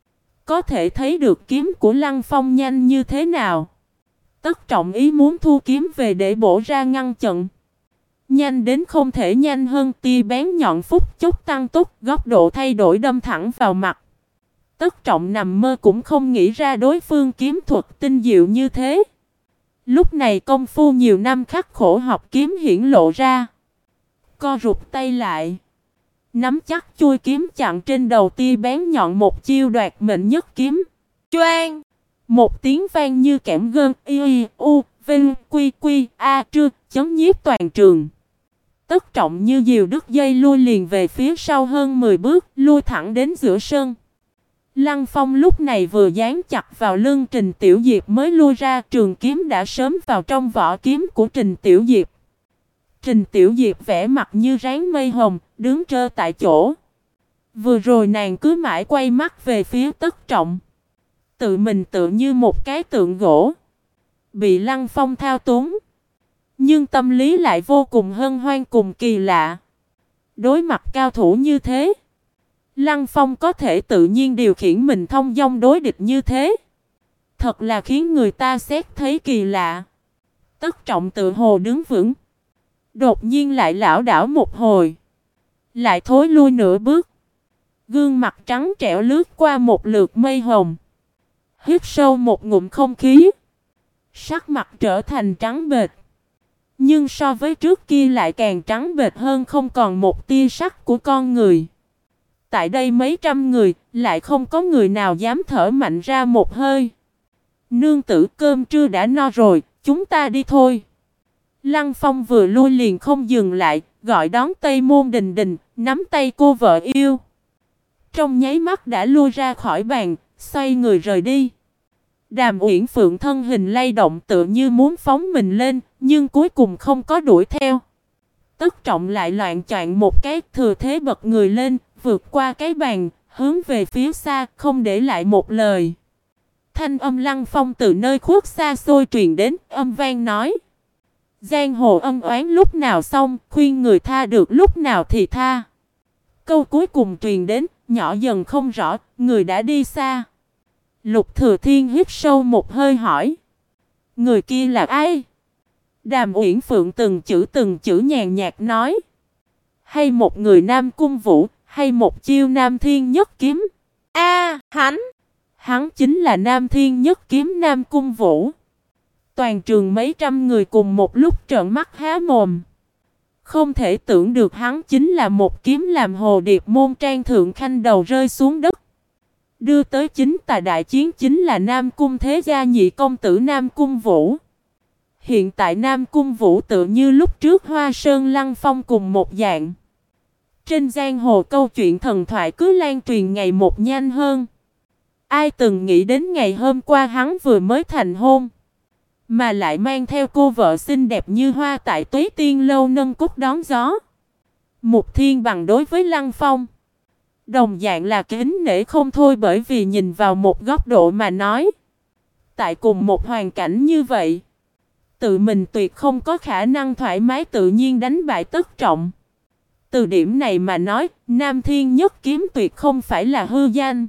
Có thể thấy được kiếm của Lăng Phong nhanh như thế nào. Tất Trọng ý muốn thu kiếm về để bổ ra ngăn chặn. Nhanh đến không thể nhanh hơn, tia bén nhọn phút chốc tăng tốc, góc độ thay đổi đâm thẳng vào mặt. Tất Trọng nằm mơ cũng không nghĩ ra đối phương kiếm thuật tinh diệu như thế. Lúc này công phu nhiều năm khắc khổ học kiếm hiển lộ ra. Co rụt tay lại, nắm chắc chuôi kiếm chặn trên đầu tia bén nhọn, một chiêu đoạt mệnh nhất kiếm. Choang! Một tiếng vang như kẽm gân, y u vinh quy quy a trư, chấn nhiếp toàn trường. Tất Trọng như diều đứt dây lui liền về phía sau hơn 10 bước, lui thẳng đến giữa sân. Lăng Phong lúc này vừa dán chặt vào lưng Trình Tiểu Diệp mới lui ra, trường kiếm đã sớm vào trong vỏ kiếm của Trình Tiểu Diệp. Trình Tiểu Diệp vẻ mặt như ráng mây hồng, đứng trơ tại chỗ. Vừa rồi nàng cứ mãi quay mắt về phía Tất Trọng, tự mình tự như một cái tượng gỗ, bị Lăng Phong thao túng. Nhưng tâm lý lại vô cùng hân hoan cùng kỳ lạ. Đối mặt cao thủ như thế, Lăng Phong có thể tự nhiên điều khiển mình thông dong đối địch như thế, thật là khiến người ta xét thấy kỳ lạ. Tất Trọng tự hồ đứng vững, đột nhiên lại lảo đảo một hồi, lại thối lui nửa bước. Gương mặt trắng trẻo lướt qua một lượt mây hồng, hít sâu một ngụm không khí, sắc mặt trở thành trắng bệch. Nhưng so với trước kia lại càng trắng bệch hơn, không còn một tia sắc của con người. Tại đây mấy trăm người, lại không có người nào dám thở mạnh ra một hơi. Nương tử, cơm trưa đã no rồi, chúng ta đi thôi. Lăng Phong vừa lui liền không dừng lại, gọi đón Tây Môn Đình Đình, nắm tay cô vợ yêu. Trong nháy mắt đã lui ra khỏi bàn, xoay người rời đi. Đàm Uyển Phượng thân hình lay động tựa như muốn phóng mình lên, nhưng cuối cùng không có đuổi theo. Tất Trọng lại loạng choạng một cái, thừa thế bật người lên, vượt qua cái bàn, hướng về phía xa, không để lại một lời. Thanh âm Lăng Phong từ nơi khuất xa xôi truyền đến, âm vang nói: giang hồ ân oán lúc nào xong, khuyên người tha được lúc nào thì tha. Câu cuối cùng truyền đến, nhỏ dần không rõ, người đã đi xa. Lục Thừa Thiên hít sâu một hơi hỏi: người kia là ai? Đàm Uyển Phượng từng chữ nhàn nhạt nói: hay một người Nam Cung Vũ, hay một chiêu Nam Thiên Nhất Kiếm. Hắn chính là Nam Thiên Nhất Kiếm Nam Cung Vũ. Toàn trường mấy trăm người cùng một lúc trợn mắt há mồm. Không thể tưởng được hắn chính là một kiếm làm Hồ Điệp môn trang thượng khanh đầu rơi xuống đất. Đưa tới chính tà đại chiến chính là Nam Cung Thế Gia nhị công tử Nam Cung Vũ. Hiện tại Nam Cung Vũ tự như lúc trước Hoa Sơn Lăng Phong cùng một dạng. Trên giang hồ câu chuyện thần thoại cứ lan truyền ngày một nhanh hơn. Ai từng nghĩ đến ngày hôm qua hắn vừa mới thành hôn, mà lại mang theo cô vợ xinh đẹp như hoa tại Tuế Tiên Lâu nâng cúc đón gió. Mục Thiên Bằng đối với Lăng Phong đồng dạng là kính nể không thôi, bởi vì nhìn vào một góc độ mà nói, tại cùng một hoàn cảnh như vậy, tự mình tuyệt không có khả năng thoải mái tự nhiên đánh bại Tất Trọng. Từ điểm này mà nói, Nam Thiên Nhất Kiếm tuyệt không phải là hư danh.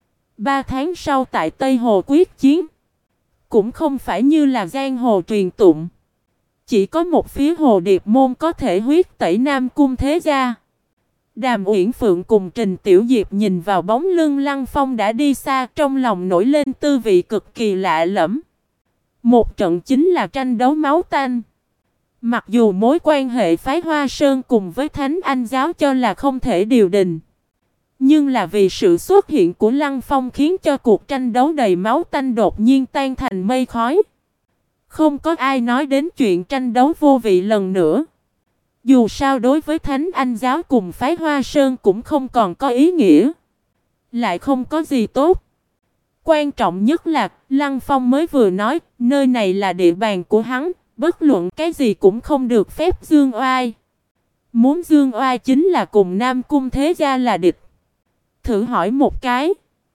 3 tháng sau tại Tây Hồ quyết chiến, cũng không phải như là giang hồ truyền tụng, chỉ có một phía Hồ Điệp môn có thể huyết tẩy Nam Cung Thế Gia. Đàm Uyển Phượng cùng Trình Tiểu Diệp nhìn vào bóng lưng Lăng Phong đã đi xa, trong lòng nổi lên tư vị cực kỳ lạ lẫm. Một trận chính là tranh đấu máu tanh. Mặc dù mối quan hệ phái Hoa Sơn cùng với Thánh Anh giáo cho là không thể điều đình, nhưng là vì sự xuất hiện của Lăng Phong khiến cho cuộc tranh đấu đầy máu tanh đột nhiên tan thành mây khói. Không có ai nói đến chuyện tranh đấu vô vị lần nữa. Dù sao đối với Thánh Anh giáo cùng phái Hoa Sơn cũng không còn có ý nghĩa, lại không có gì tốt. Quan trọng nhất là Lăng Phong mới vừa nói nơi này là địa bàn của hắn, bất luận cái gì cũng không được phép dương oai. Muốn dương oai chính là cùng Nam Cung Thế Gia là địch. Thử hỏi một cái,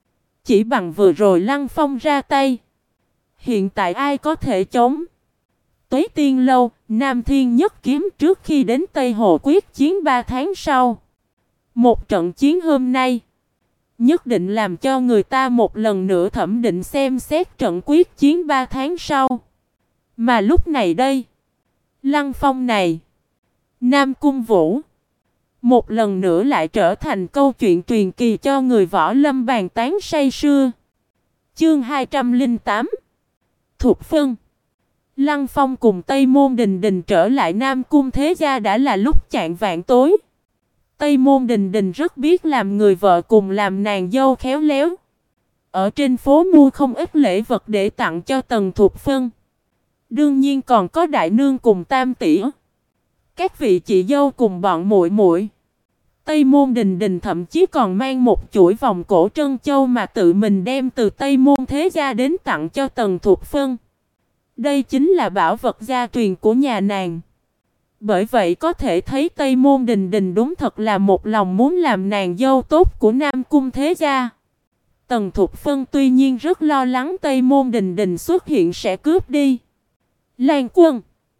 chỉ bằng vừa rồi Lăng Phong ra tay, hiện tại ai có thể chống? Tuế Tiên Lâu, Nam Thiên Nhất Kiếm trước khi đến Tây Hồ quyết chiến 3 tháng sau. Một trận chiến hôm nay nhất định làm cho người ta một lần nữa thẩm định xem xét trận quyết chiến 3 tháng sau. Mà lúc này đây, Lăng Phong này, Nam Cung Vũ, một lần nữa lại trở thành câu chuyện truyền kỳ cho người võ lâm bàn tán say sưa. Chương 208 Thục Phân. Lăng Phong cùng Tây Môn Đình Đình trở lại Nam Cung Thế Gia đã là lúc chạng vạng tối. Tây Môn Đình Đình rất biết làm người vợ cùng làm nàng dâu khéo léo. Ở trên phố mua không ít lễ vật để tặng cho Tần Thục Phân. Đương nhiên còn có đại nương cùng tam tỷ, các vị chị dâu cùng bọn muội muội. Tây Môn Đình Đình thậm chí còn mang một chuỗi vòng cổ trân châu mà tự mình đem từ Tây Môn Thế Gia đến tặng cho Tần Thục Phân. Đây chính là bảo vật gia truyền của nhà nàng. Bởi vậy có thể thấy Tây Môn Đình Đình đúng thật là một lòng muốn làm nàng dâu tốt của Nam Cung Thế Gia. Tần Thục Phân tuy nhiên rất lo lắng Tây Môn Đình Đình xuất hiện sẽ cướp đi Lan Quân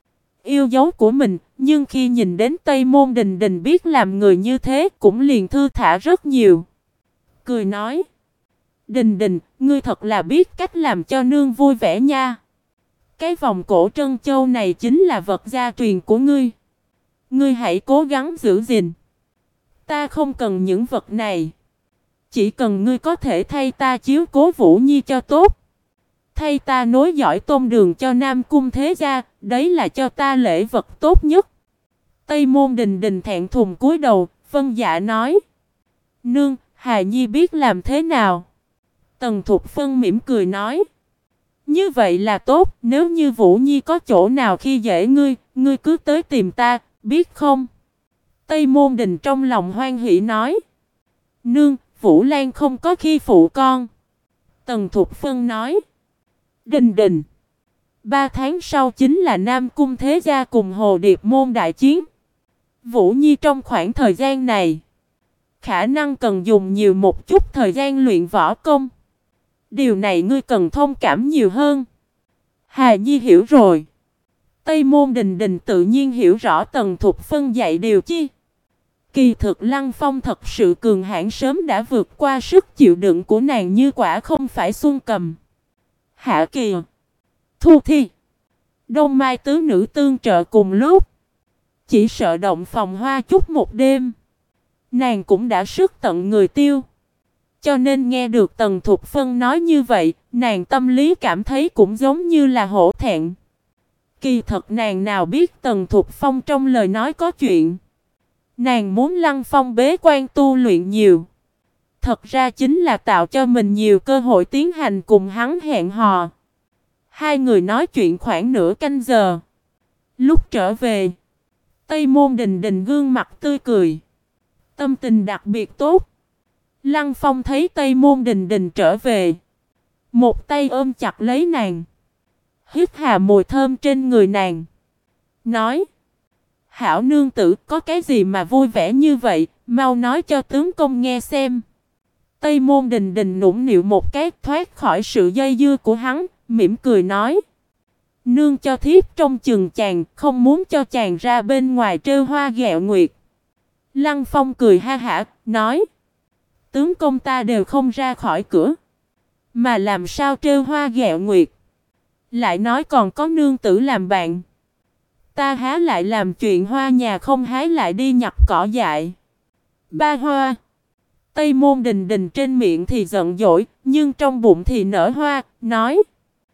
yêu dấu của mình, nhưng khi nhìn đến Tây Môn Đình Đình biết làm người như thế cũng liền thư thả rất nhiều. Cười nói: Đình Đình, ngươi thật là biết cách làm cho nương vui vẻ nha. Cái vòng cổ trân châu này chính là vật gia truyền của ngươi. Ngươi hãy cố gắng giữ gìn. Ta không cần những vật này. Chỉ cần ngươi có thể thay ta chiếu cố Vũ Nhi cho tốt, thay ta nối dõi tôn đường cho Nam Cung Thế Gia, đấy là cho ta lễ vật tốt nhất. Tây Môn Đình Đình thẹn thùng cúi đầu, vâng dạ nói: Nương, Hà Nhi biết làm thế nào. Tần Thục Phân mỉm cười nói: Như vậy là tốt, nếu như Vũ Nhi có chỗ nào khi dễ ngươi, ngươi cứ tới tìm ta, biết không? Tây Môn Đình trong lòng hoan hỉ nói. Nương, Vũ Lan không có khi phụ con. Tần Thục Phân nói. Đình Đình. 3 tháng sau chính là Nam Cung Thế Gia cùng Hồ Điệp Môn đại chiến. Vũ Nhi trong khoảng thời gian này, khả năng cần dùng nhiều một chút thời gian luyện võ công. Điều này ngươi cần thông cảm nhiều hơn. Hà Nhi hiểu rồi. Tây Môn Đình Đình tự nhiên hiểu rõ Tần Thục Phân dạy điều chi. Kỳ thực Lăng Phong thật sự cường hãn sớm đã vượt qua sức chịu đựng của nàng như quả không phải Xuân Cầm, Hạ Kỳ, Thu Thi, Đông Mai tứ nữ tương trợ cùng lúc. Chỉ sợ động phòng hoa chút một đêm, nàng cũng đã sức tận người tiêu. Cho nên nghe được Tần Thục Phân nói như vậy, nàng tâm lý cảm thấy cũng giống như là hổ thẹn. Kỳ thật nàng nào biết Tần Thục Phong trong lời nói có chuyện. Nàng muốn Lăng Phong bế quan tu luyện nhiều. Thật ra chính là tạo cho mình nhiều cơ hội tiến hành cùng hắn hẹn hò. Hai người nói chuyện khoảng nửa canh giờ. Lúc trở về, Tây Môn Đình Đình gương mặt tươi cười, tâm tình đặc biệt tốt. Lăng Phong thấy Tây Môn Đình Đình trở về, một tay ôm chặt lấy nàng, hít hà mùi thơm trên người nàng, nói: Hảo nương tử, có cái gì mà vui vẻ như vậy, mau nói cho tướng công nghe xem. Tây Môn Đình Đình nũng nịu một cái thoát khỏi sự dây dưa của hắn, mỉm cười nói: Nương cho thiếp trông chừng chàng, không muốn cho chàng ra bên ngoài trêu hoa ghẹo nguyệt. Lăng Phong cười ha hả, nói: Tướng công ta đều không ra khỏi cửa, mà làm sao trêu hoa ghẹo nguyệt. Lại nói còn có nương tử làm bạn, ta há lại làm chuyện hoa nhà không hái lại đi nhặt cỏ dại. Ba hoa. Tây Môn Đình Đình trên miệng thì giận dỗi, nhưng trong bụng thì nở hoa, nói: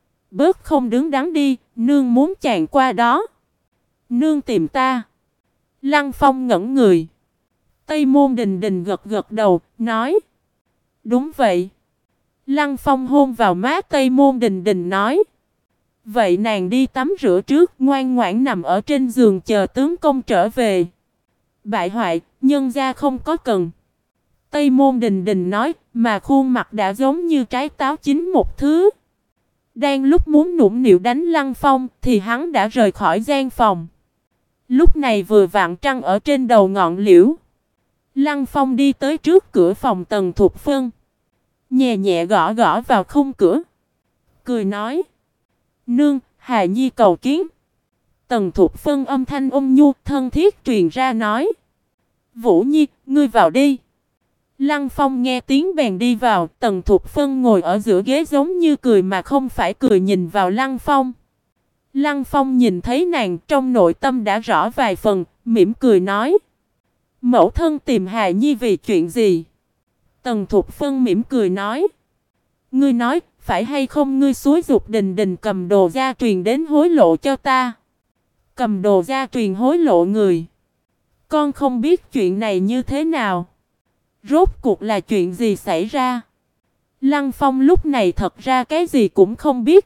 Bớt không đứng đắn đi, nương muốn chàng qua đó. Nương tìm ta. Lăng Phong ngẩn người. Tây Môn Đình Đình gật gật đầu, nói: Đúng vậy. Lăng Phong hôn vào má Tây Môn Đình Đình nói: Vậy nàng đi tắm rửa trước, ngoan ngoãn nằm ở trên giường chờ tướng công trở về. Bại hoại, nhân gia không có cần. Tây Môn Đình Đình nói, mà khuôn mặt đã giống như trái táo chín một thứ. Đang lúc muốn nũng nịu đánh Lăng Phong, thì hắn đã rời khỏi gian phòng. Lúc này vừa vặn trăng ở trên đầu ngọn liễu. Lăng Phong đi tới trước cửa phòng Tần Thục Phân, nhẹ nhẹ gõ gõ vào khung cửa, cười nói: Nương, Hà Nhi cầu kiến. Tần Thục Phân âm thanh ôn nhu thân thiết truyền ra nói: Vũ Nhi, ngươi vào đi. Lăng Phong nghe tiếng bèn đi vào. Tần Thục Phân ngồi ở giữa ghế giống như cười mà không phải cười nhìn vào Lăng Phong. Lăng Phong nhìn thấy nàng trong nội tâm đã rõ vài phần, mỉm cười nói: Mẫu thân tìm Hà Nhi vì chuyện gì? Tần Thục Phân mỉm cười nói: Ngươi nói, phải hay không ngươi xúi giục Đình Đình cầm đồ gia truyền đến hối lộ cho ta? Cầm đồ gia truyền hối lộ người? Con không biết chuyện này như thế nào. Rốt cuộc là chuyện gì xảy ra? Lăng Phong lúc này thật ra cái gì cũng không biết.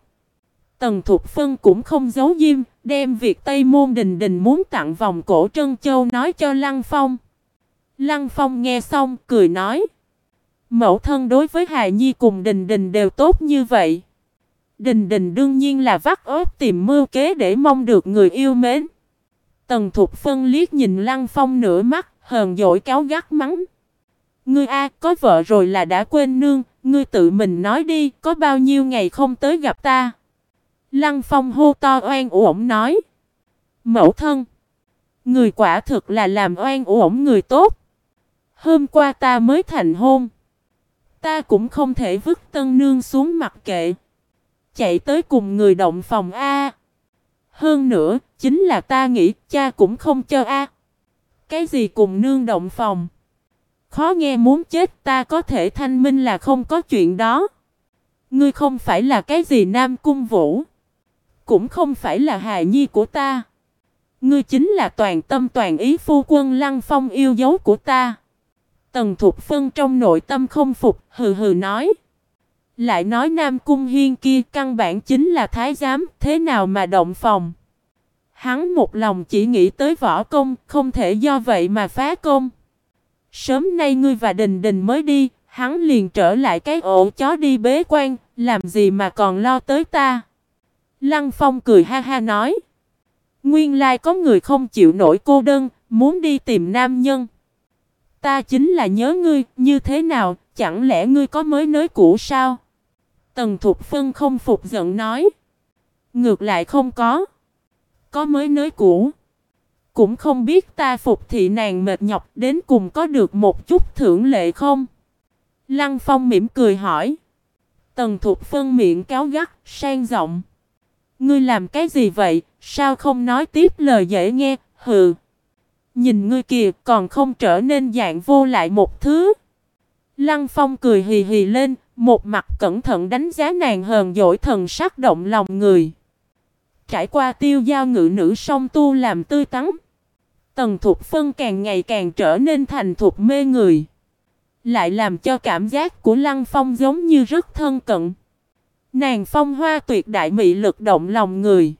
Tần Thục Phân cũng không giấu giếm, đem việc Tây Môn Đình Đình muốn tặng vòng cổ trân châu nói cho Lăng Phong. Lăng Phong nghe xong, cười nói: Mẫu thân đối với Hà Nhi cùng Đình Đình đều tốt như vậy. Đình Đình đương nhiên là vắt óc tìm mưu kế để mong được người yêu mến. Tần Thục Phân liếc nhìn Lăng Phong nửa mắt, hờn dỗi cáu gắt mắng: Ngươi a, có vợ rồi là đã quên nương, ngươi tự mình nói đi, có bao nhiêu ngày không tới gặp ta? Lăng Phong hô to oan uổng nói: Mẫu thân, người quả thực là làm oan uổng người tốt. Hôm qua ta mới thành hôn, ta cũng không thể vứt tân nương xuống mặc kệ, chạy tới cùng người động phòng a. Hơn nữa, chính là ta nghĩ cha cũng không cho a. Cái gì cùng nương động phòng? Khó nghe muốn chết, ta có thể thanh minh là không có chuyện đó. Ngươi không phải là cái gì Nam Cung Vũ, cũng không phải là Hà Nhi của ta. Ngươi chính là toàn tâm toàn ý phu quân Lăng Phong yêu dấu của ta. Tần Thục Phân trong nội tâm không phục, hừ hừ nói: Lại nói Nam Cung Hiên kia căn bản chính là thái giám, thế nào mà động phòng. Hắn một lòng chỉ nghĩ tới võ công, không thể do vậy mà phá công. Sớm nay ngươi và Đình Đình mới đi, hắn liền trở lại cái ổ chó đi bế quan, làm gì mà còn lo tới ta. Lăng Phong cười ha ha nói. Nguyên lai có người không chịu nổi cô đơn, muốn đi tìm nam nhân. Ta chính là nhớ ngươi, như thế nào, chẳng lẽ ngươi có mới nới cũ sao? Tần Thục Phân không phục giận nói. Ngược lại không có. Có mới nới cũ. Cũng không biết ta phục thị nàng mệt nhọc đến cùng có được một chút thưởng lệ không? Lăng Phong mỉm cười hỏi. Tần Thục Phân miệng cáo gắt, sang giọng. Ngươi làm cái gì vậy, sao không nói tiếp lời dễ nghe, hừ. Nhìn ngươi kìa, còn không trở nên dạng vô lại một thứ. Lăng Phong cười hì hì lên, một mặt cẩn thận đánh giá nàng hờn dỗi thần sắc động lòng người. Trải qua tiêu giao ngự nữ song tu làm tươi tắn. Tần Thục Phân càng ngày càng trở nên thành thục mê người. Lại làm cho cảm giác của Lăng Phong giống như rất thân cận. Nàng phong hoa tuyệt đại mị lực động lòng người.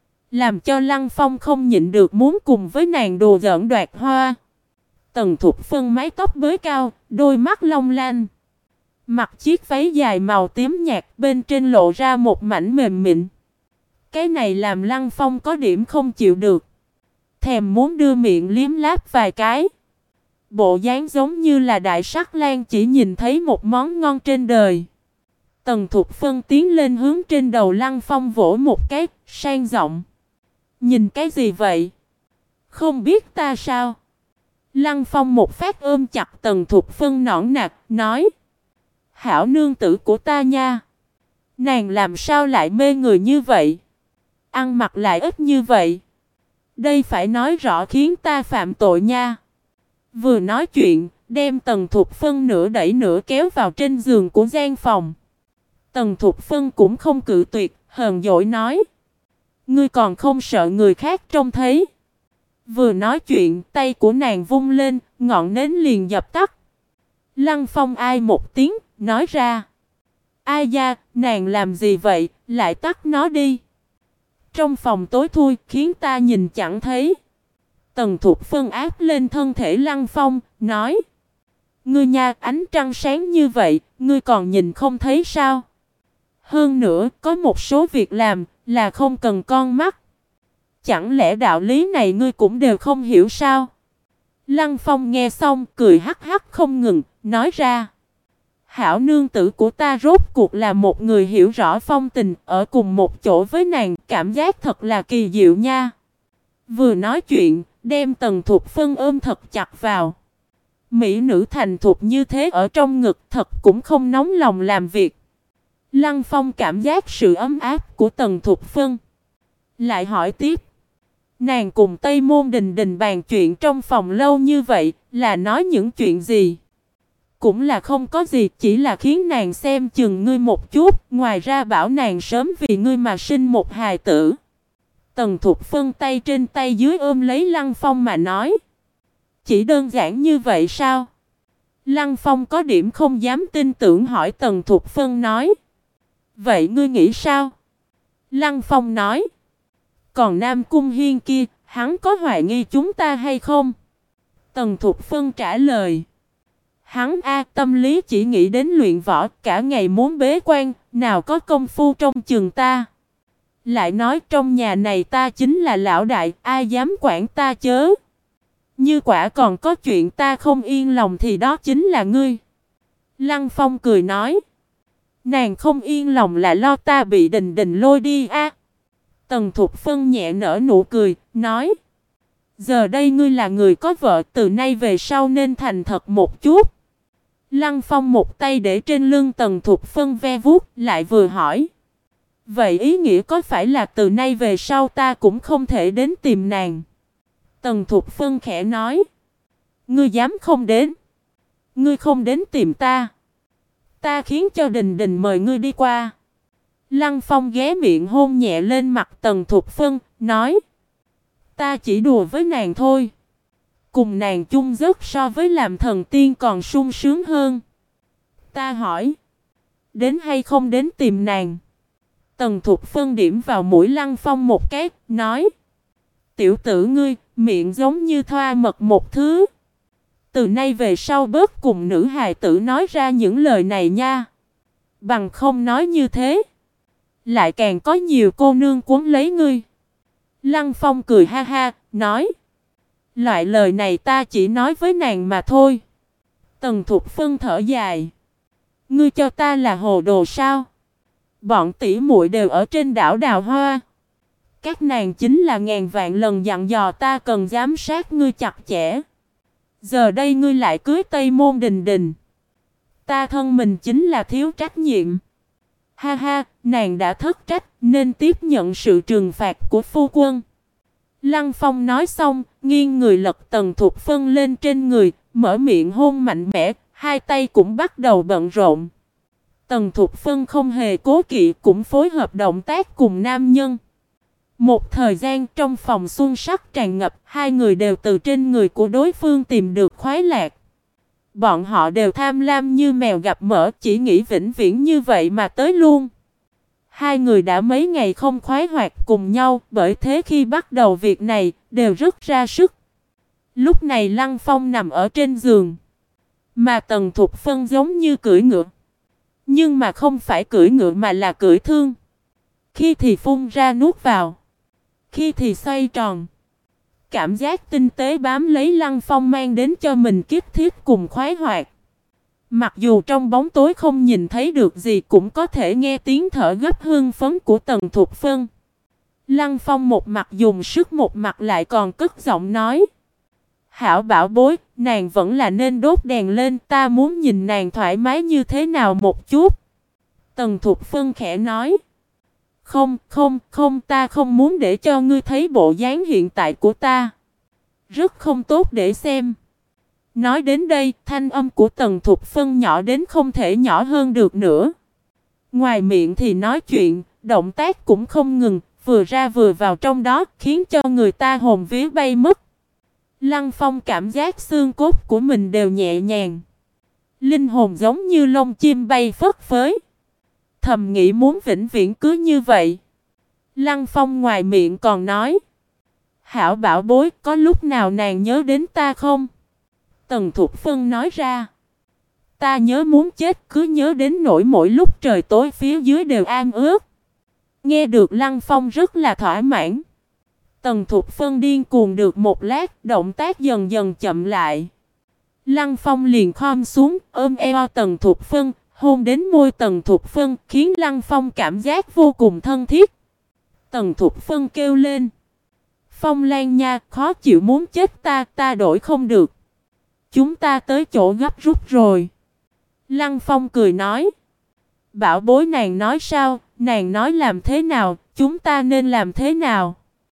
Làm cho Lăng Phong không nhịn được muốn cùng với nàng đùa giỡn đoạt hoa. Tần Thục Phân mái tóc bới cao, đôi mắt long lanh. Mặc chiếc váy dài màu tím nhạt, bên trên lộ ra một mảnh mềm mịn. Cái này làm Lăng Phong có điểm không chịu được. Thèm muốn đưa miệng liếm láp vài cái. Bộ dáng giống như là đại sắc lang chỉ nhìn thấy một món ngon trên đời. Tần Thục Phân tiến lên hướng trên đầu Lăng Phong vỗ một cái, sang giọng. Nhìn cái gì vậy? Không biết ta sao? Lăng Phong một phát ôm chặt Tần Thục Phân nõn nạc, nói. Hảo nương tử của ta nha. Nàng làm sao lại mê người như vậy? Ăn mặc lại ít như vậy. Đây phải nói rõ khiến ta phạm tội nha. Vừa nói chuyện, đem Tần Thục Phân nửa đẩy nửa kéo vào trên giường của gian phòng. Tần Thục Phân cũng không cự tuyệt, hờn dỗi nói. Ngươi còn không sợ người khác trông thấy. Vừa nói chuyện, tay của nàng vung lên, ngọn nến liền dập tắt. Lăng Phong ai một tiếng, nói ra. Ai da, nàng làm gì vậy, lại tắt nó đi. Trong phòng tối thui, khiến ta nhìn chẳng thấy. Tần Thục Phân áp lên thân thể Lăng Phong, nói. Ngươi nha, ánh trăng sáng như vậy, ngươi còn nhìn không thấy sao? Hơn nữa, có một số việc làm, là không cần con mắt. Chẳng lẽ đạo lý này ngươi cũng đều không hiểu sao? Lăng Phong nghe xong, cười hắc hắc không ngừng, nói ra. Hảo nương tử của ta rốt cuộc là một người hiểu rõ phong tình, ở cùng một chỗ với nàng, cảm giác thật là kỳ diệu nha. Vừa nói chuyện, đem Tần Thục Phân ôm thật chặt vào. Mỹ nữ thành thục như thế ở trong ngực thật cũng không nóng lòng làm việc. Lăng Phong cảm giác sự ấm áp của Tần Thục Phân. Lại hỏi tiếp. Nàng cùng Tây Môn Đình Đình bàn chuyện trong phòng lâu như vậy, là nói những chuyện gì? Cũng là không có gì, chỉ là khiến nàng xem chừng ngươi một chút, ngoài ra bảo nàng sớm vì ngươi mà sinh một hài tử. Tần Thục Phân tay trên tay dưới ôm lấy Lăng Phong mà nói. Chỉ đơn giản như vậy sao? Lăng Phong có điểm không dám tin tưởng hỏi Tần Thục Phân nói. Vậy ngươi nghĩ sao? Lăng Phong nói. Còn Nam Cung Hiên kia, hắn có hoài nghi chúng ta hay không? Tần Thục Phân trả lời. Hắn tâm lý chỉ nghĩ đến luyện võ, cả ngày muốn bế quan, nào có công phu trong chừng ta. Lại nói trong nhà này ta chính là lão đại, ai dám quản ta chớ. Như quả còn có chuyện ta không yên lòng thì đó chính là ngươi. Lăng Phong cười nói. Nàng không yên lòng là lo ta bị Đình Đình lôi đi a. Tần Thục Phân nhẹ nở nụ cười, nói. Giờ đây ngươi là người có vợ, từ nay về sau nên thành thật một chút. Lăng Phong một tay để trên lưng Tần Thục Phân ve vuốt, lại vừa hỏi. Vậy ý nghĩa có phải là từ nay về sau ta cũng không thể đến tìm nàng? Tần Thục Phân khẽ nói. Ngươi dám không đến? Ngươi không đến tìm ta. Ta khiến cho Đình Đình mời ngươi đi qua. Lăng Phong ghé miệng hôn nhẹ lên mặt Tần Thục Phân, nói. Ta chỉ đùa với nàng thôi. Cùng nàng chung giấc so với làm thần tiên còn sung sướng hơn. Ta hỏi. Đến hay không đến tìm nàng? Tần Thục Phân điểm vào mũi Lăng Phong một cái, nói. Tiểu tử ngươi, miệng giống như thoa mật một thứ. Từ nay về sau bớt cùng nữ hài tử nói ra những lời này nha. Bằng không nói như thế, lại càng có nhiều cô nương cuốn lấy ngươi. Lăng Phong cười ha ha, nói. Loại lời này ta chỉ nói với nàng mà thôi. Tần Thục Phân thở dài. Ngươi cho ta là hồ đồ sao? Bọn tỷ muội đều ở trên đảo Đào Hoa. Các nàng chính là ngàn vạn lần dặn dò ta cần giám sát ngươi chặt chẽ. Giờ đây ngươi lại cưới Tây Môn Đình Đình. Ta thân mình chính là thiếu trách nhiệm. Ha ha, nàng đã thất trách nên tiếp nhận sự trừng phạt của phu quân. Lăng Phong nói xong, nghiêng người lật Tần Thục Phân lên trên người, mở miệng hôn mạnh mẽ, hai tay cũng bắt đầu bận rộn. Tần Thục Phân không hề cố kỵ cũng phối hợp động tác cùng nam nhân. Một thời gian trong phòng xuân sắc tràn ngập, hai người đều từ trên người của đối phương tìm được khoái lạc. Bọn họ đều tham lam như mèo gặp mỡ, chỉ nghĩ vĩnh viễn như vậy mà tới luôn. Hai người đã mấy ngày không khoái hoạt cùng nhau, bởi thế khi bắt đầu việc này, đều rất ra sức. Lúc này Lăng Phong nằm ở trên giường, mà Tần Thục Phân giống như cưỡi ngựa. Nhưng mà không phải cưỡi ngựa mà là cưỡi thương. Khi thì phun ra nuốt vào, khi thì xoay tròn. Cảm giác tinh tế bám lấy Lăng Phong mang đến cho mình kiếp thiết cùng khoái hoạt. Mặc dù trong bóng tối không nhìn thấy được gì cũng có thể nghe tiếng thở gấp hưng phấn của Tần Thục Phân. Lăng Phong một mặt dùng sức một mặt lại còn cất giọng nói. Hảo bảo bối, nàng vẫn là nên đốt đèn lên, ta muốn nhìn nàng thoải mái như thế nào một chút. Tần Thục Phân khẽ nói. Không, ta không muốn để cho ngươi thấy bộ dáng hiện tại của ta. Rất không tốt để xem. Nói đến đây, thanh âm của Tần Thục Phân nhỏ đến không thể nhỏ hơn được nữa. Ngoài miệng thì nói chuyện, động tác cũng không ngừng, vừa ra vừa vào trong đó, khiến cho người ta hồn vía bay mất. Lăng Phong cảm giác xương cốt của mình đều nhẹ nhàng. Linh hồn giống như lông chim bay phất phới. Thầm nghĩ muốn vĩnh viễn cứ như vậy. Lăng Phong ngoài miệng còn nói. Hảo bảo bối, có lúc nào nàng nhớ đến ta không? Tần Thục Phân nói ra. Ta nhớ muốn chết, cứ nhớ đến nỗi mỗi lúc trời tối phía dưới đều am ướt. Nghe được Lăng Phong rất là thỏa mãn. Tần Thục Phân điên cuồng được một lát, động tác dần dần chậm lại. Lăng Phong liền khom xuống, ôm eo Tần Thục Phân, hôn đến môi Tần Thục Phân, khiến Lăng Phong cảm giác vô cùng thân thiết. Tần Thục Phân kêu lên. Phong Lan nha, khó chịu muốn chết ta đổi không được. Chúng ta tới chỗ gấp rút rồi. Lăng Phong cười nói. Bảo bối nàng nói sao, nàng nói làm thế nào, chúng ta nên làm thế nào.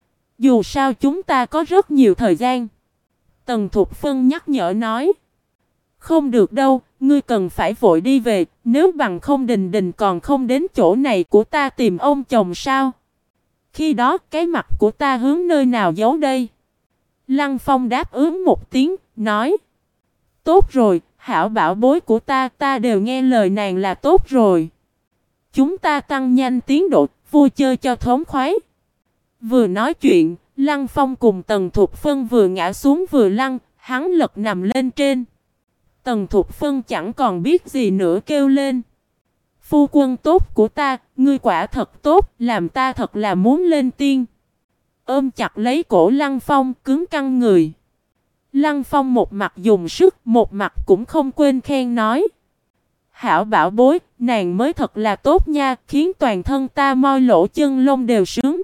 Dù sao chúng ta có rất nhiều thời gian. Tần Thục Phân nhắc nhở nói. Không được đâu, ngươi cần phải vội đi về, nếu bằng không Đình Đình còn không đến chỗ này của ta tìm ông chồng sao. Khi đó cái mặt của ta hướng nơi nào giấu đây? Lăng Phong đáp ứng một tiếng, nói. Tốt rồi, hảo bảo bối của ta đều nghe lời nàng là tốt rồi. Chúng ta tăng nhanh tiến độ, vui chơi cho thống khoái. Vừa nói chuyện, Lăng Phong cùng Tần Thục Phân vừa ngã xuống vừa lăn, hắn lật nằm lên trên. Tần Thục Phân chẳng còn biết gì nữa kêu lên. Phu quân tốt của ta, ngươi quả thật tốt, làm ta thật là muốn lên tiên. Ôm chặt lấy cổ Lăng Phong, cứng căng người. Lăng Phong một mặt dùng sức, một mặt cũng không quên khen nói. Hảo bảo bối, nàng mới thật là tốt nha, khiến toàn thân ta moi lỗ chân lông đều sướng.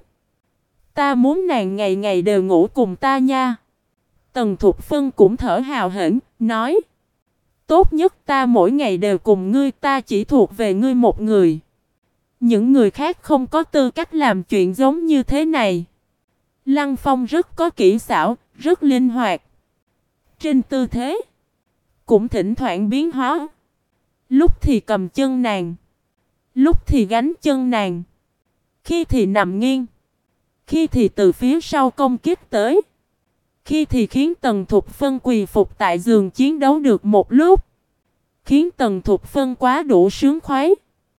Ta muốn nàng ngày ngày đều ngủ cùng ta nha. Tần Thục Phân cũng thở hào hển, nói. Tốt nhất ta mỗi ngày đều cùng ngươi, ta chỉ thuộc về ngươi một người. Những người khác không có tư cách làm chuyện giống như thế này. Lăng Phong rất có kỹ xảo, rất linh hoạt. Trên tư thế, cũng thỉnh thoảng biến hóa. Lúc thì cầm chân nàng, lúc thì gánh chân nàng, khi thì nằm nghiêng, khi thì từ phía sau công kích tới, khi thì khiến Tần Thục Phân quỳ phục tại giường chiến đấu được một lúc, khiến Tần Thục Phân quá đủ sướng khoái.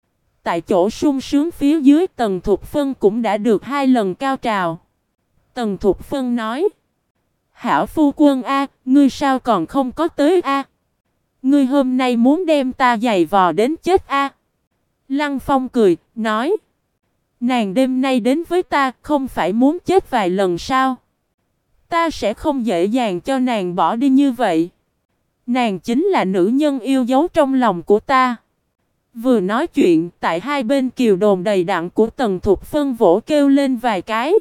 Tại chỗ sung sướng phía dưới, Tần Thục Phân cũng đã được 2 lần cao trào. Tần Thục Phân nói: Hảo phu quân a, ngươi sao còn không có tới a? Ngươi hôm nay muốn đem ta giày vò đến chết a? Lăng Phong cười, nói: Nàng đêm nay đến với ta, không phải muốn chết vài lần sao? Ta sẽ không dễ dàng cho nàng bỏ đi như vậy. Nàng chính là nữ nhân yêu dấu trong lòng của ta. Vừa nói chuyện, tại hai bên kiều đồn đầy đặn của Tần Thục Phân vỗ kêu lên vài cái.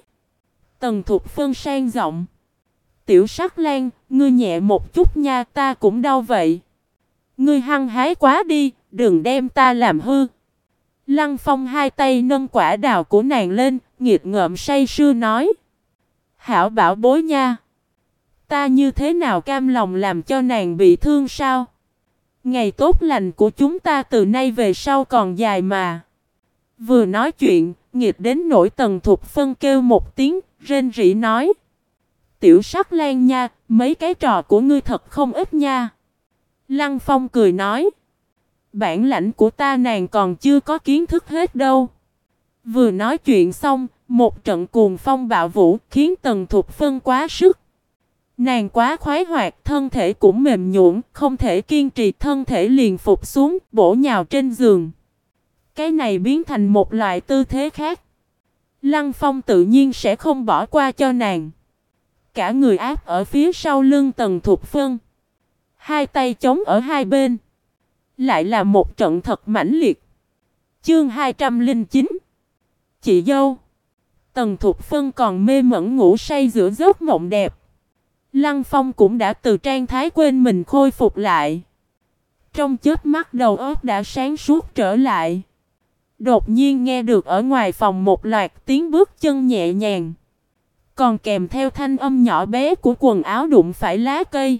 Tần Thục Phân sang giọng: Tiểu Sắc Lan, ngươi nhẹ một chút nha, ta cũng đau vậy. Ngươi hăng hái quá đi, đừng đem ta làm hư. Lăng Phong hai tay nâng quả đào của nàng lên, nghiệt ngợm say sưa nói: Hảo bảo bối nha. Ta như thế nào cam lòng làm cho nàng bị thương sao? Ngày tốt lành của chúng ta từ nay về sau còn dài mà. Vừa nói chuyện, nghiệt đến nỗi Tần Thục Phân kêu một tiếng, rên rỉ nói: Tiểu Sắc Lan nha, mấy cái trò của ngươi thật không ít nha. Lăng Phong cười nói: Bản lãnh của ta nàng còn chưa có kiến thức hết đâu. Vừa nói chuyện xong, một trận cuồng phong bạo vũ khiến Tần Thục Phân quá sức. Nàng quá khoái hoạt, thân thể cũng mềm nhũn, không thể kiên trì, thân thể liền phục xuống, bổ nhào trên giường. Cái này biến thành một loại tư thế khác. Lăng Phong tự nhiên sẽ không bỏ qua cho nàng. Cả người áp ở phía sau lưng Tần Thục Phân, hai tay chống ở hai bên. Lại là một trận thật mãnh liệt. Chương 209. Chị dâu. Tần Thục Phân còn mê mẩn ngủ say giữa giấc mộng đẹp. Lăng Phong cũng đã từ trạng thái quên mình khôi phục lại. Trong chớp mắt đầu óc đã sáng suốt trở lại. Đột nhiên nghe được ở ngoài phòng một loạt tiếng bước chân nhẹ nhàng, còn kèm theo thanh âm nhỏ bé của quần áo đụng phải lá cây.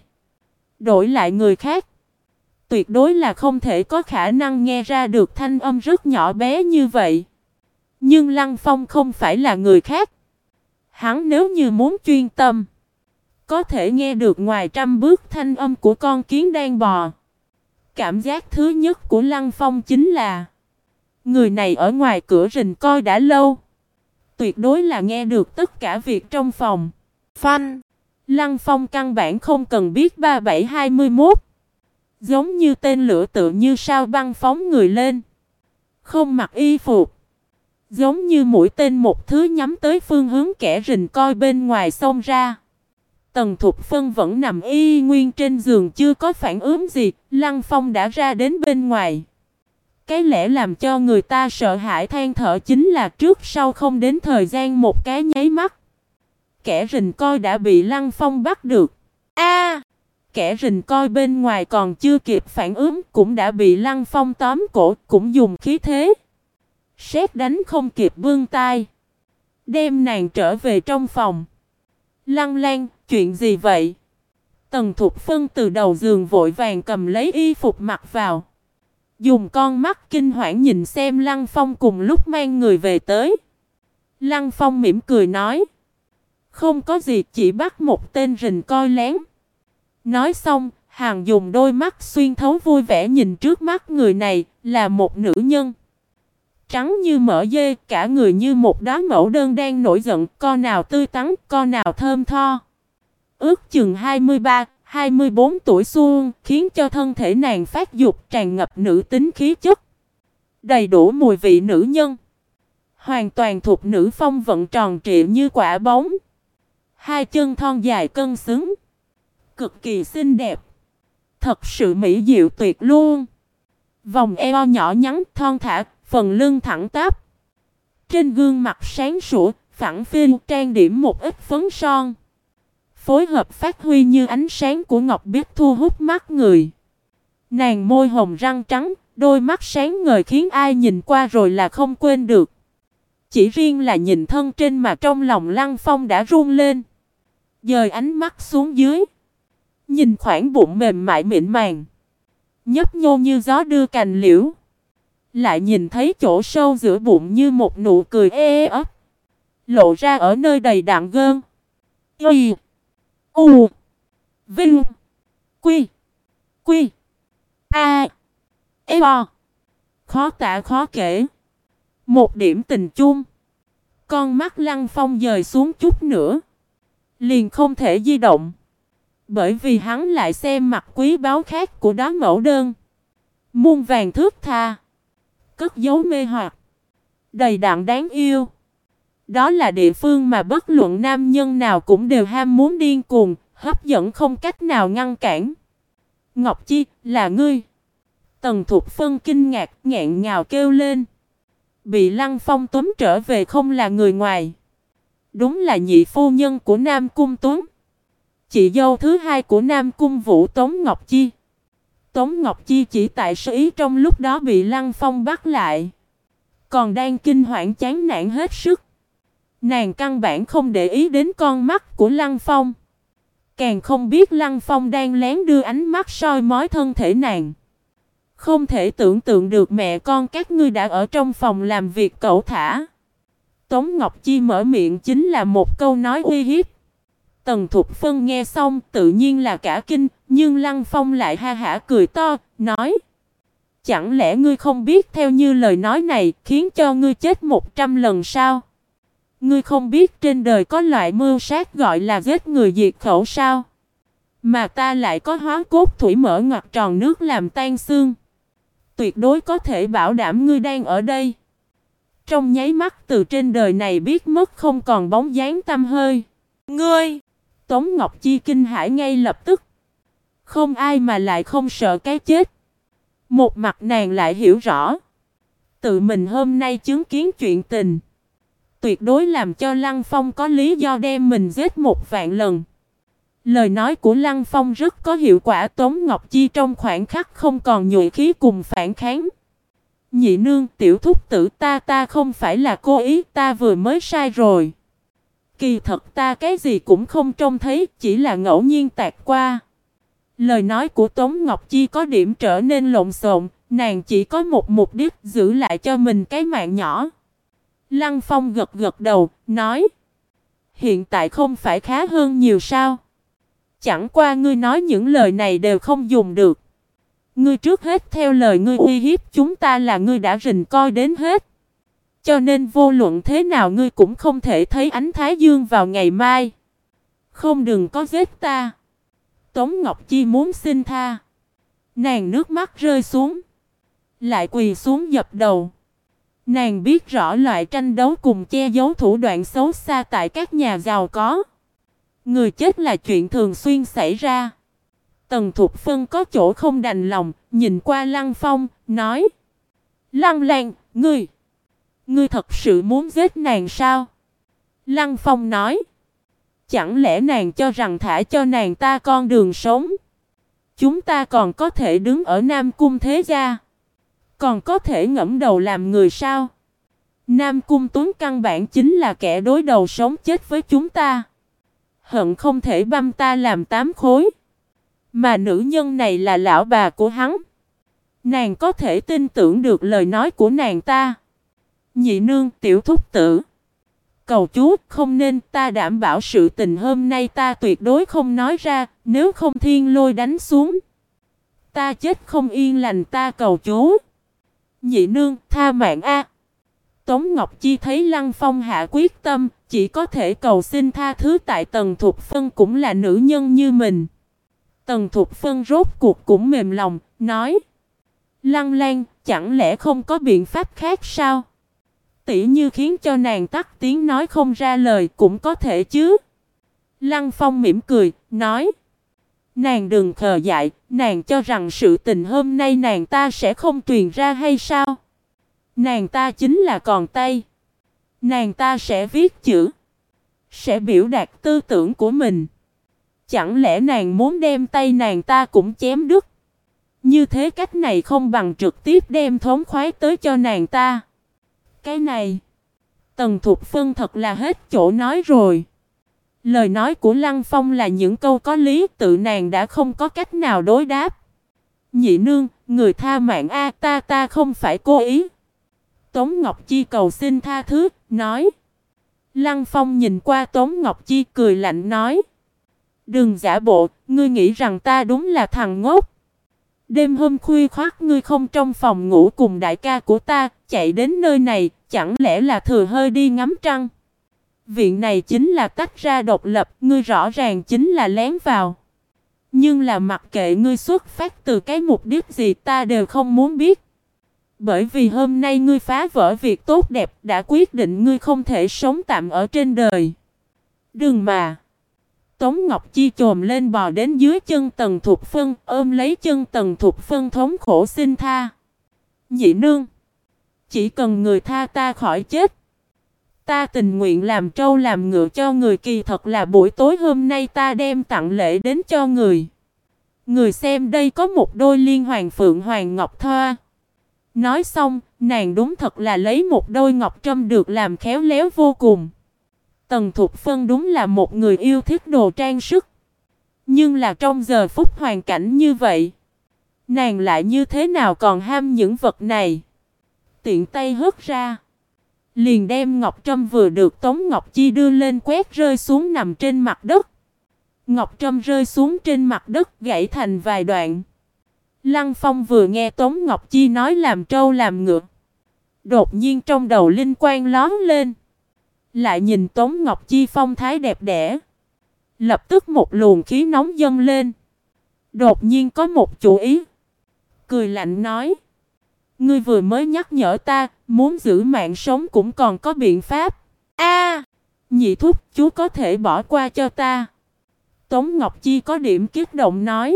Đổi lại người khác, tuyệt đối là không thể có khả năng nghe ra được thanh âm rất nhỏ bé như vậy. Nhưng Lăng Phong không phải là người khác. Hắn nếu như muốn chuyên tâm, có thể nghe được ngoài trăm bước thanh âm của con kiến đang bò. Cảm giác thứ nhất của Lăng Phong chính là người này ở ngoài cửa rình coi đã lâu. Tuyệt đối là nghe được tất cả việc trong phòng. Phanh! Lăng Phong căn bản không cần biết 3721. Giống như tên lửa tự như sao băng phóng người lên. Không mặc y phục. Giống như mũi tên một thứ nhắm tới phương hướng kẻ rình coi bên ngoài xông ra. Tần Thục Phân vẫn nằm y nguyên trên giường chưa có phản ứng gì. Lăng Phong đã ra đến bên ngoài. Cái lẽ làm cho người ta sợ hãi than thở chính là trước sau không đến thời gian một cái nháy mắt, kẻ rình coi đã bị Lăng Phong bắt được. Kẻ rình coi bên ngoài còn chưa kịp phản ứng cũng đã bị Lăng Phong tóm cổ, cũng dùng khí thế sét đánh không kịp bưng tay, đem nàng trở về trong phòng. Lăng Lan, chuyện gì vậy? Tần Thục Phân từ đầu giường vội vàng cầm lấy y phục mặc vào, dùng con mắt kinh hoảng nhìn xem Lăng Phong cùng lúc mang người về tới. Lăng Phong mỉm cười nói: Không có gì, chỉ bắt một tên rình coi lén. Nói xong, hắn dùng đôi mắt xuyên thấu vui vẻ nhìn trước mắt người này, là một nữ nhân. Trắng như mỡ dê, cả người như một đóa mẫu đơn đang nổi giận, co nào tươi tắn, co nào thơm tho. Ước chừng 23, 24 tuổi xuân, khiến cho thân thể nàng phát dục tràn ngập nữ tính khí chất. Đầy đủ mùi vị nữ nhân. Hoàn toàn thuộc nữ phong vận tròn trịa như quả bóng. Hai chân thon dài cân xứng, cực kỳ xinh đẹp. Thật sự mỹ diệu tuyệt luôn. Vòng eo nhỏ nhắn thon thả, phần lưng thẳng tắp. Trên gương mặt sáng sủa, phẳng phiu trang điểm một ít phấn son. Phối hợp phát huy như ánh sáng của ngọc biết thu hút mắt người. Nàng môi hồng răng trắng, đôi mắt sáng ngời khiến ai nhìn qua rồi là không quên được. Chỉ riêng là nhìn thân trên mà trong lòng Lăng Phong đã run lên. Dời ánh mắt xuống dưới, nhìn khoảng bụng mềm mại mịn màng, nhấp nhô như gió đưa cành liễu. Lại nhìn thấy chỗ sâu giữa bụng như một nụ cười ê ấp, lộ ra ở nơi đầy đặn gơn. Y U Vinh Quy Quy A E O. khó tả khó kể. Một điểm tình chung. Con mắt Lăng Phong dời xuống chút nữa, liền không thể di động. Bởi vì hắn lại xem mặt quý báu khác của đó mẫu đơn. Muôn vàng thước tha, cất giấu mê hoặc, đầy đặn đáng yêu. Đó là địa phương mà bất luận nam nhân nào cũng đều ham muốn điên cuồng, hấp dẫn không cách nào ngăn cản. Ngọc Chi, là ngươi? Tần Thục Phân kinh ngạc, nghẹn ngào kêu lên. Bị Lăng Phong túm trở về không là người ngoài. Đúng là nhị phu nhân của Nam Cung Tuấn, chị dâu thứ hai của Nam Cung Vũ Tống Ngọc Chi. Tống Ngọc Chi chỉ tại sở ý trong lúc đó bị Lăng Phong bắt lại, còn đang kinh hoảng chán nản hết sức. Nàng căn bản không để ý đến con mắt của Lăng Phong, càng không biết Lăng Phong đang lén đưa ánh mắt soi mói thân thể nàng. Không thể tưởng tượng được mẹ con các ngươi đã ở trong phòng làm việc cẩu thả. Tống Ngọc Chi mở miệng chính là một câu nói uy hiếp. Tần Thục Phân nghe xong tự nhiên là cả kinh, nhưng Lăng Phong lại ha hả cười to, nói: chẳng lẽ ngươi không biết theo như lời nói này khiến cho ngươi chết 100 lần sao? Ngươi không biết trên đời có loại mưu sát gọi là giết người diệt khẩu sao? Mà ta lại có hóa cốt thủy mở ngoặt tròn nước làm tan xương. Tuyệt đối có thể bảo đảm ngươi đang ở đây. Trong nháy mắt từ trên đời này biết mất không còn bóng dáng tăm hơi. Ngươi! Tống Ngọc Chi kinh hãi ngay lập tức. Không ai mà lại không sợ cái chết. Một mặt nàng lại hiểu rõ, tự mình hôm nay chứng kiến chuyện tình, tuyệt đối làm cho Lăng Phong có lý do đem mình giết 1.000 lần. Lời nói của Lăng Phong rất có hiệu quả. Tống Ngọc Chi trong khoảnh khắc không còn nhuệ khí cùng phản kháng. Nhị nương, tiểu thúc tử, ta không phải là cố ý, ta vừa mới sai rồi. Kỳ thật ta cái gì cũng không trông thấy, chỉ là ngẫu nhiên tạt qua. Lời nói của Tống Ngọc Chi có điểm trở nên lộn xộn, nàng chỉ có một mục đích, giữ lại cho mình cái mạng nhỏ. Lăng Phong gật gật đầu, nói: hiện tại không phải khá hơn nhiều sao? Chẳng qua ngươi nói những lời này đều không dùng được. Ngươi trước hết theo lời ngươi uy hiếp chúng ta là ngươi đã rình coi đến hết. Cho nên vô luận thế nào ngươi cũng không thể thấy ánh thái dương vào ngày mai. Không, đừng có giết ta. Tống Ngọc Chi muốn xin tha. Nàng nước mắt rơi xuống, lại quỳ xuống dập đầu. Nàng biết rõ loại tranh đấu cùng che giấu thủ đoạn xấu xa tại các nhà giàu có. Người chết là chuyện thường xuyên xảy ra. Tần Thục Phân có chỗ không đành lòng, nhìn qua Lăng Phong, nói: Lăng Lan, ngươi thật sự muốn giết nàng sao? Lăng Phong nói: chẳng lẽ nàng cho rằng thả cho nàng ta con đường sống, chúng ta còn có thể đứng ở Nam Cung thế gia, còn có thể ngẫm đầu làm người sao? Nam Cung Tuấn căn bản chính là kẻ đối đầu sống chết với chúng ta, hận không thể băm ta làm 8 khối. Mà nữ nhân này là lão bà của hắn, nàng có thể tin tưởng được lời nói của nàng ta. Nhị nương, tiểu thúc tử, cầu chú không nên, ta đảm bảo sự tình hôm nay ta tuyệt đối không nói ra, nếu không thiên lôi đánh xuống, ta chết không yên lành, ta cầu chú. Nhị nương, tha mạng a. Tống Ngọc Chi thấy Lăng Phong hạ quyết tâm, chỉ có thể cầu xin tha thứ tại Tần Thục Phân cũng là nữ nhân như mình. Tần Thục Phân rốt cuộc cũng mềm lòng, nói: Lăng Lan, chẳng lẽ không có biện pháp khác sao? Tỉ như khiến cho nàng tắt tiếng nói không ra lời cũng có thể chứ. Lăng Phong mỉm cười, nói: nàng đừng khờ dại, nàng cho rằng sự tình hôm nay nàng ta sẽ không truyền ra hay sao? Nàng ta chính là còn tay. Nàng ta sẽ viết chữ, sẽ biểu đạt tư tưởng của mình. Chẳng lẽ nàng muốn đem tay nàng ta cũng chém đứt? Như thế cách này không bằng trực tiếp đem thống khoái tới cho nàng ta. Cái này, Tần Thục Phân thật là hết chỗ nói rồi. Lời nói của Lăng Phong là những câu có lý, tự nàng đã không có cách nào đối đáp. Nhị nương, người tha mạng a, ta không phải cố ý. Tống Ngọc Chi cầu xin tha thứ, nói. Lăng Phong nhìn qua Tống Ngọc Chi cười lạnh nói: đừng giả bộ, ngươi nghĩ rằng ta đúng là thằng ngốc. Đêm hôm khuya khoắt ngươi không trong phòng ngủ cùng đại ca của ta, chạy đến nơi này, chẳng lẽ là thừa hơi đi ngắm trăng? Viện này chính là tách ra độc lập, ngươi rõ ràng chính là lén vào. Nhưng là mặc kệ ngươi xuất phát từ cái mục đích gì ta đều không muốn biết. Bởi vì hôm nay ngươi phá vỡ việc tốt đẹp đã quyết định ngươi không thể sống tạm ở trên đời. Đừng mà. Tống Ngọc Chi chồm lên bò đến dưới chân Tần Thục Phân, ôm lấy chân Tần Thục Phân thống khổ xin tha. Nhị nương, chỉ cần người tha ta khỏi chết. Ta tình nguyện làm trâu làm ngựa cho người, kỳ thật là buổi tối hôm nay ta đem tặng lễ đến cho người. Người xem đây có một đôi liên hoàng phượng hoàng ngọc thoa. Nói xong, nàng đúng thật là lấy một đôi ngọc trâm được làm khéo léo vô cùng. Tần Thục Phân đúng là một người yêu thích đồ trang sức. Nhưng là trong giờ phút hoàn cảnh như vậy, nàng lại như thế nào còn ham những vật này. Tiện tay hất ra, liền đem ngọc trâm vừa được Tống Ngọc Chi đưa lên quét rơi xuống nằm trên mặt đất. Ngọc trâm rơi xuống trên mặt đất gãy thành vài đoạn. Lăng Phong vừa nghe Tống Ngọc Chi nói làm trâu làm ngựa, đột nhiên trong đầu linh quang lóe lên. Lại nhìn Tống Ngọc Chi phong thái đẹp đẽ, lập tức một luồng khí nóng dâng lên. Đột nhiên có một chủ ý, cười lạnh nói: ngươi vừa mới nhắc nhở ta, muốn giữ mạng sống cũng còn có biện pháp. A, nhị thúc, chú có thể bỏ qua cho ta. Tống Ngọc Chi có điểm kích động nói.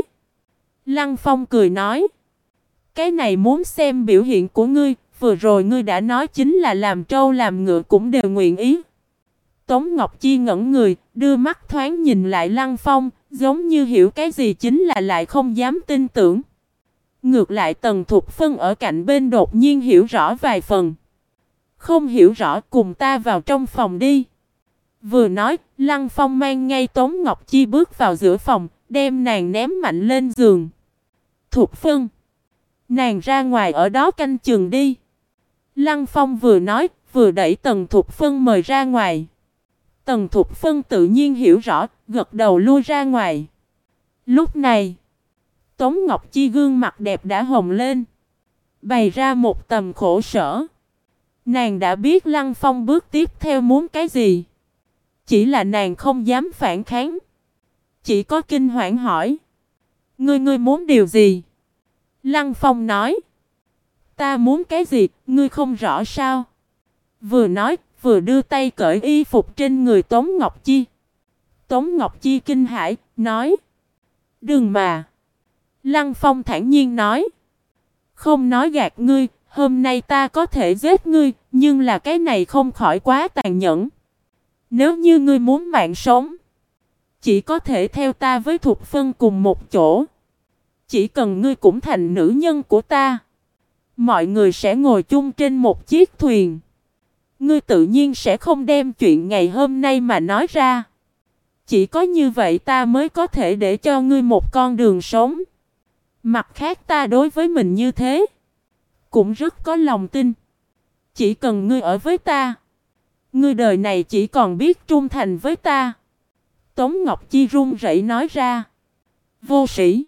Lăng Phong cười nói: cái này muốn xem biểu hiện của ngươi, vừa rồi ngươi đã nói chính là làm trâu làm ngựa cũng đều nguyện ý. Tống Ngọc Chi ngẩn người, đưa mắt thoáng nhìn lại Lăng Phong, giống như hiểu cái gì chính là lại không dám tin tưởng. Ngược lại Tần Thục Phân ở cạnh bên đột nhiên hiểu rõ vài phần. Không hiểu rõ cùng ta vào trong phòng đi. Vừa nói, Lăng Phong mang ngay Tống Ngọc Chi bước vào giữa phòng, đem nàng ném mạnh lên giường. Thục Phân, nàng ra ngoài ở đó canh chừng đi. Lăng Phong vừa nói, vừa đẩy Tần Thục Phân mời ra ngoài. Tần Thục Phân tự nhiên hiểu rõ, gật đầu lui ra ngoài. Lúc này, Tống Ngọc Chi gương mặt đẹp đã hồng lên, bày ra một tầm khổ sở. Nàng đã biết Lăng Phong bước tiếp theo muốn cái gì. Chỉ là nàng không dám phản kháng. Chỉ có kinh hoảng hỏi: Ngươi muốn điều gì? Lăng Phong nói: ta muốn cái gì, ngươi không rõ sao? Vừa nói, vừa đưa tay cởi y phục trên người Tống Ngọc Chi. Tống Ngọc Chi kinh hãi, nói: đừng mà. Lăng Phong thản nhiên nói: không nói gạt ngươi, hôm nay ta có thể giết ngươi, nhưng là cái này không khỏi quá tàn nhẫn. Nếu như ngươi muốn mạng sống, chỉ có thể theo ta với Thục Phân cùng một chỗ. Chỉ cần ngươi cũng thành nữ nhân của ta, mọi người sẽ ngồi chung trên một chiếc thuyền. Ngươi tự nhiên sẽ không đem chuyện ngày hôm nay mà nói ra. Chỉ có như vậy ta mới có thể để cho ngươi một con đường sống. Mặt khác ta đối với mình như thế cũng rất có lòng tin. Chỉ cần ngươi ở với ta, ngươi đời này chỉ còn biết trung thành với ta. Tống Ngọc Chi run rẩy nói ra: vô sĩ,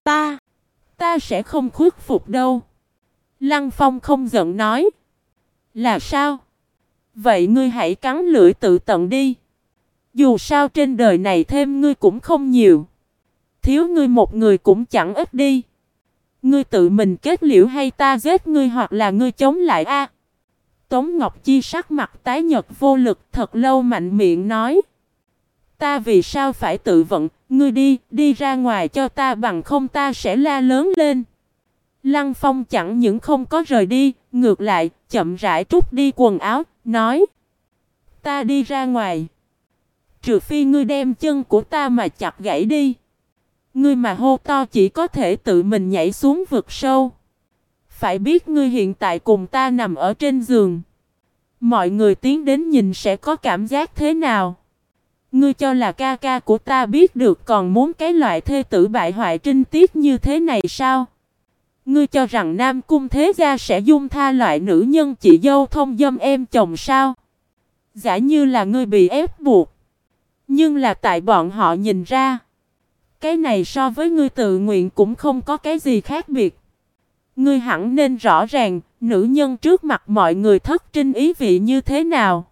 ta sẽ không khuất phục đâu. Lăng Phong không giận nói: là sao? Vậy ngươi hãy cắn lưỡi tự tận đi. Dù sao trên đời này thêm ngươi cũng không nhiều, thiếu ngươi một người cũng chẳng ít đi. Ngươi tự mình kết liễu hay ta giết ngươi, hoặc là ngươi chống lại a? Tống Ngọc Chi sắc mặt tái nhợt vô lực, thật lâu mạnh miệng nói: ta vì sao phải tự vận, ngươi đi ra ngoài cho ta, bằng không ta sẽ la lớn lên. Lăng Phong chẳng những không có rời đi, ngược lại chậm rãi trút đi quần áo, nói: ta đi ra ngoài, trừ phi ngươi đem chân của ta mà chặt gãy đi. Ngươi mà hô to chỉ có thể tự mình nhảy xuống vực sâu. Phải biết ngươi hiện tại cùng ta nằm ở trên giường, mọi người tiến đến nhìn sẽ có cảm giác thế nào? Ngươi cho là ca ca của ta biết được còn muốn cái loại thê tử bại hoại trinh tiết như thế này sao? Ngươi cho rằng Nam Cung Thế Gia sẽ dung tha loại nữ nhân chị dâu thông dâm em chồng sao? Giả như là ngươi bị ép buộc, nhưng là tại bọn họ nhìn ra, Cái này so với ngươi tự nguyện cũng không có cái gì khác biệt. Ngươi hẳn nên rõ ràng, nữ nhân trước mặt mọi người thất trinh ý vị như thế nào.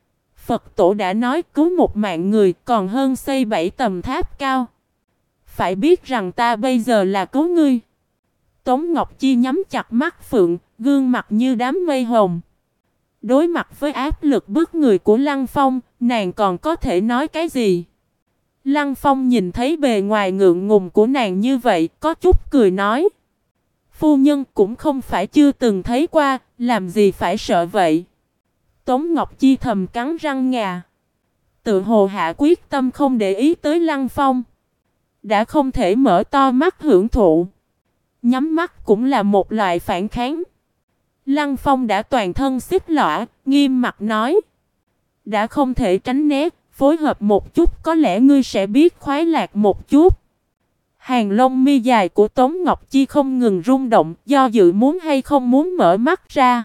Phật tổ đã nói cứu một mạng người còn hơn xây 7 tầng tháp cao. Phải biết rằng ta bây giờ là cứu ngươi. Tống Ngọc Chi nhắm chặt mắt phượng, gương mặt như đám mây hồng. Đối mặt với áp lực bức người của Lăng Phong, nàng còn có thể nói cái gì? Lăng Phong nhìn thấy bề ngoài ngượng ngùng của nàng như vậy, có chút cười nói. Phu nhân cũng không phải chưa từng thấy qua, làm gì phải sợ vậy? Tống Ngọc Chi thầm cắn răng ngà. Tự hồ hạ quyết tâm không để ý tới Lăng Phong. Đã không thể mở to mắt hưởng thụ. Nhắm mắt cũng là một loại phản kháng. Lăng Phong đã toàn thân xích lõa, nghiêm mặt nói. Đã không thể tránh né, phối hợp một chút có lẽ ngươi sẽ biết khoái lạc một chút. Hàng lông mi dài của Tống Ngọc Chi không ngừng rung động, do dự muốn hay không muốn mở mắt ra.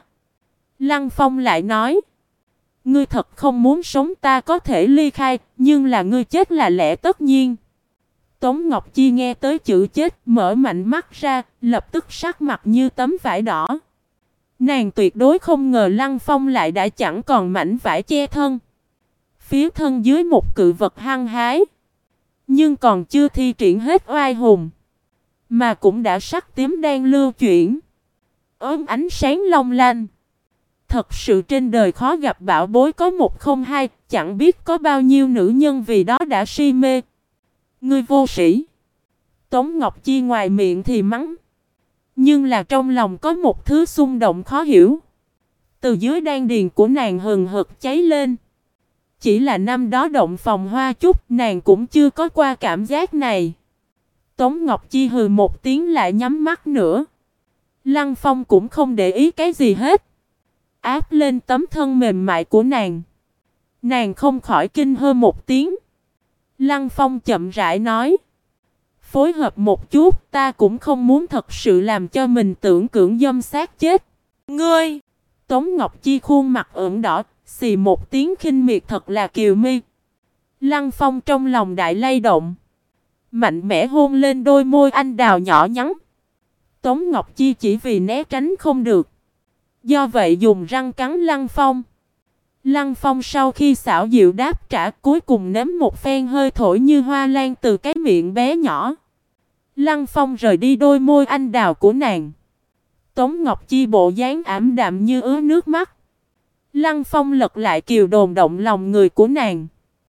Lăng Phong lại nói. Ngươi thật không muốn sống ta có thể ly khai, nhưng là ngươi chết là lẽ tất nhiên. Tống Ngọc Chi nghe tới chữ chết, mở mạnh mắt ra, lập tức sắc mặt như tấm vải đỏ. Nàng tuyệt đối không ngờ Lăng Phong lại đã chẳng còn mảnh vải che thân. Phía thân dưới một cự vật hăng hái. Nhưng còn chưa thi triển hết oai hùng. Mà cũng đã sắc tím đang lưu chuyển. Ốm ánh sáng long lanh. Thật sự trên đời khó gặp bảo bối có một không hai. Chẳng biết có bao nhiêu nữ nhân vì đó đã si mê. Ngươi vô sĩ. Tống Ngọc Chi ngoài miệng thì mắng. Nhưng là trong lòng có một thứ xung động khó hiểu. Từ dưới đan điền của nàng hừng hực cháy lên. Chỉ là năm đó động phòng hoa chút, nàng cũng chưa có qua cảm giác này. Tống Ngọc Chi hừ một tiếng lại nhắm mắt nữa. Lăng Phong cũng không để ý cái gì hết. Áp lên tấm thân mềm mại của nàng. Nàng không khỏi kinh hơ một tiếng. Lăng Phong chậm rãi nói. Phối hợp một chút, ta cũng không muốn thật sự làm cho mình tưởng cưỡng dâm sát chết. Ngươi! Tống Ngọc Chi khuôn mặt ửng đỏ, xì một tiếng khinh miệt thật là kiều mi. Lăng Phong trong lòng đại lay động. Mạnh mẽ hôn lên đôi môi anh đào nhỏ nhắn. Tống Ngọc Chi chỉ vì né tránh không được. Do vậy dùng răng cắn Lăng Phong. Lăng Phong sau khi xảo diệu đáp trả cuối cùng nếm một phen hơi thổi như hoa lan từ cái miệng bé nhỏ. Lăng Phong rời đi đôi môi anh đào của nàng. Tống Ngọc Chi bộ dáng ảm đạm như ứa nước mắt. Lăng Phong lật lại kiều đồn động lòng người của nàng.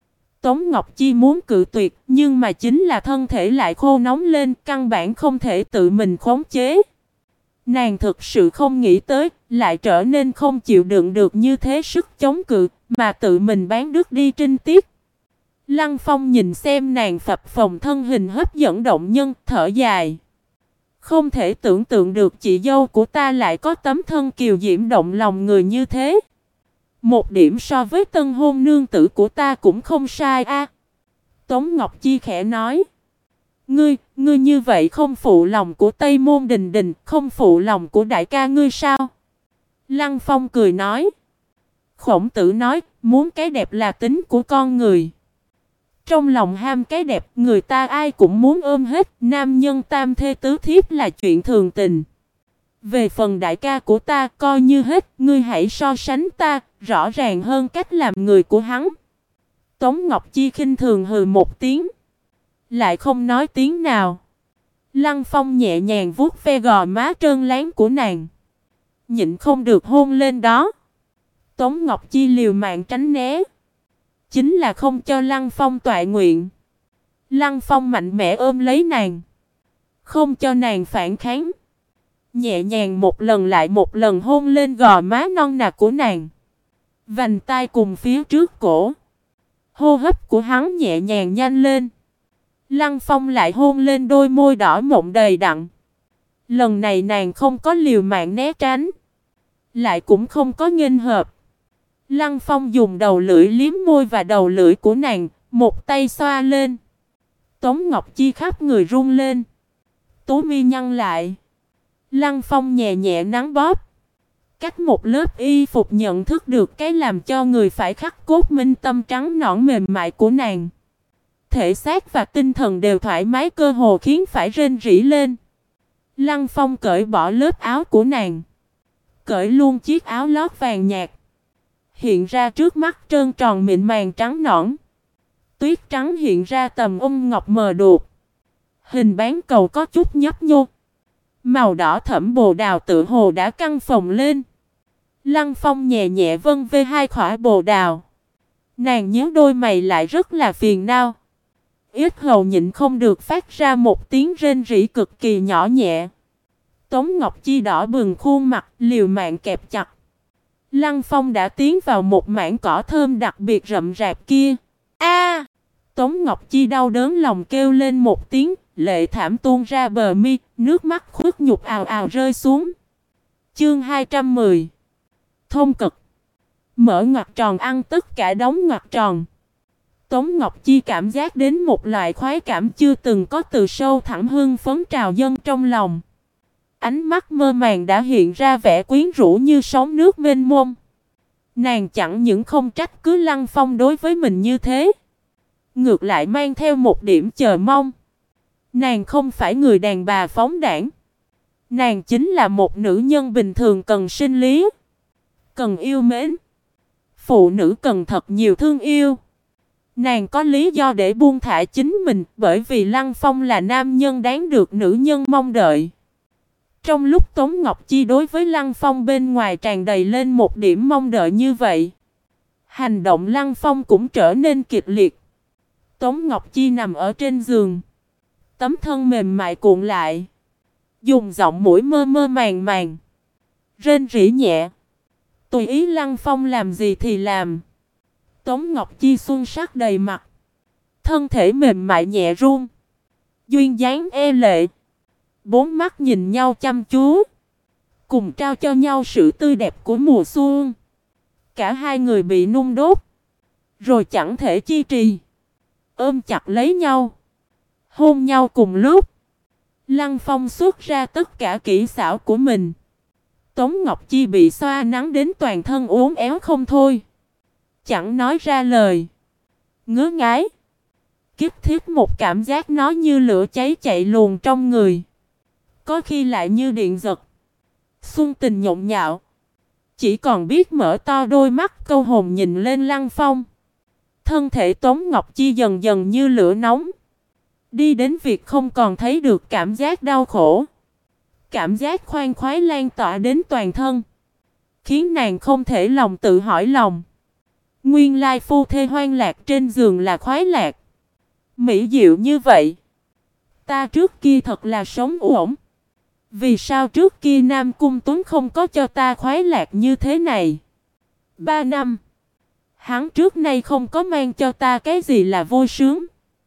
Tống Ngọc Chi muốn cự tuyệt nhưng mà chính là thân thể lại khô nóng lên căn bản không thể tự mình khống chế. Nàng thực sự không nghĩ tới lại trở nên không chịu đựng được như thế sức chống cự mà tự mình bán đứt đi trinh tiết. Lăng Phong nhìn xem nàng phập phồng thân hình hấp dẫn động nhân thở dài. Không thể tưởng tượng được chị dâu của ta lại có tấm thân kiều diễm động lòng người như thế. Một điểm so với tân hôn nương tử của ta cũng không sai a. Tống Ngọc Chi khẽ nói. Ngươi như vậy không phụ lòng của Tây Môn Đình Đình, không phụ lòng của đại ca ngươi sao? Lăng Phong cười nói. Khổng Tử nói, muốn cái đẹp là tính của con người. Trong lòng ham cái đẹp, người ta ai cũng muốn ôm hết, nam nhân tam thê tứ thiếp là chuyện thường tình. Về phần đại ca của ta, coi như hết, ngươi hãy so sánh ta, rõ ràng hơn cách làm người của hắn. Tống Ngọc Chi khinh thường hừ một tiếng. Lại không nói tiếng nào. Lăng Phong nhẹ nhàng vuốt ve gò má trơn láng của nàng. Nhịn không được hôn lên đó. Tống Ngọc Chi liều mạng tránh né. Chính là không cho Lăng Phong toại nguyện. Lăng Phong mạnh mẽ ôm lấy nàng. Không cho nàng phản kháng. Nhẹ nhàng một lần lại một lần hôn lên gò má non nà của nàng. Vành tai cùng phía trước cổ. Hô hấp của hắn nhẹ nhàng nhanh lên. Lăng Phong lại hôn lên đôi môi đỏ mọng đầy đặn. Lần này nàng không có liều mạng né tránh. Lại cũng không có nghênh hợp. Lăng Phong dùng đầu lưỡi liếm môi và đầu lưỡi của nàng, một tay xoa lên. Tống Ngọc Chi khắp người run lên. Tố mi nhăn lại. Lăng Phong nhẹ nhẹ nắn bóp. Cách một lớp y phục nhận thức được cái làm cho người phải khắc cốt minh tâm trắng nõn mềm mại của nàng. Thể xác và tinh thần đều thoải mái, cơ hồ khiến phải rên rỉ lên. Lăng Phong cởi bỏ lớp áo của nàng, cởi luôn chiếc áo lót vàng nhạt, hiện ra trước mắt trơn tròn mịn màng trắng nõn. Tuyết trắng hiện ra tầm ngọc mờ đục, hình bán cầu có chút nhấp nhô. Màu đỏ thẫm bồ đào tự hồ đã căng phồng lên. Lăng Phong nhẹ nhẹ vân vê hai khỏa bồ đào. Nàng nhíu đôi mày lại rất là phiền não. Yết hầu nhịn không được phát ra một tiếng rên rỉ cực kỳ nhỏ nhẹ. Tống Ngọc Chi đỏ bừng khuôn mặt, liều mạng kẹp chặt. Lăng Phong đã tiến vào một mảng cỏ thơm đặc biệt rậm rạp kia. A! Tống Ngọc Chi đau đớn lòng kêu lên một tiếng, lệ thảm tuôn ra bờ mi, nước mắt khuất nhục ào ào rơi xuống. Chương 210. Thông cực. Mở ngoặc tròn ăn tất cả đóng ngoặc tròn. Tống Ngọc Chi cảm giác đến một loại khoái cảm chưa từng có, từ sâu thẳm hưng phấn trào dâng trong lòng. Ánh mắt mơ màng đã hiện ra vẻ quyến rũ như sóng nước mênh mông. Nàng chẳng những không trách cứ Lăng Phong đối với mình như thế, ngược lại mang theo một điểm chờ mong. Nàng không phải người đàn bà phóng đãng. Nàng chính là một nữ nhân bình thường, cần sinh lý, cần yêu mến. Phụ nữ cần thật nhiều thương yêu. Nàng có lý do để buông thả chính mình, bởi vì Lăng Phong là nam nhân đáng được nữ nhân mong đợi. Trong lúc Tống Ngọc Chi đối với Lăng Phong bên ngoài tràn đầy lên một điểm mong đợi như vậy, hành động Lăng Phong cũng trở nên kịch liệt. Tống Ngọc Chi nằm ở trên giường, tấm thân mềm mại cuộn lại, dùng giọng mũi mơ mơ màng màng, rên rỉ nhẹ, tùy ý Lăng Phong làm gì thì làm. Tống Ngọc Chi xuân sắc đầy mặt, thân thể mềm mại nhẹ run, duyên dáng e lệ. Bốn mắt nhìn nhau chăm chú, cùng trao cho nhau sự tươi đẹp của mùa xuân. Cả hai người bị nung đốt, rồi chẳng thể chi trì, ôm chặt lấy nhau, hôn nhau cùng lúc. Lăng Phong xuất ra tất cả kỹ xảo của mình. Tống Ngọc Chi bị xoa nắng đến toàn thân uốn éo không thôi, chẳng nói ra lời, ngứa ngáy, kiếp thiết một cảm giác nó như lửa cháy chạy luồn trong người, có khi lại như điện giật. Xuân tình nhộn nhạo, chỉ còn biết mở to đôi mắt câu hồn nhìn lên Lăng Phong. Thân thể Tống Ngọc Chi dần dần như lửa nóng, đi đến việc không còn thấy được cảm giác đau khổ. Cảm giác khoan khoái lan tỏa đến toàn thân, khiến nàng không thể lòng tự hỏi lòng. Nguyên lai phu thê hoan lạc trên giường là khoái lạc mỹ diệu như vậy. Ta trước kia thật là sống uổng. Vì sao trước kia Nam Cung Tuấn không có cho ta khoái lạc như thế này? 3 năm, hắn trước nay không có mang cho ta cái gì là vui sướng.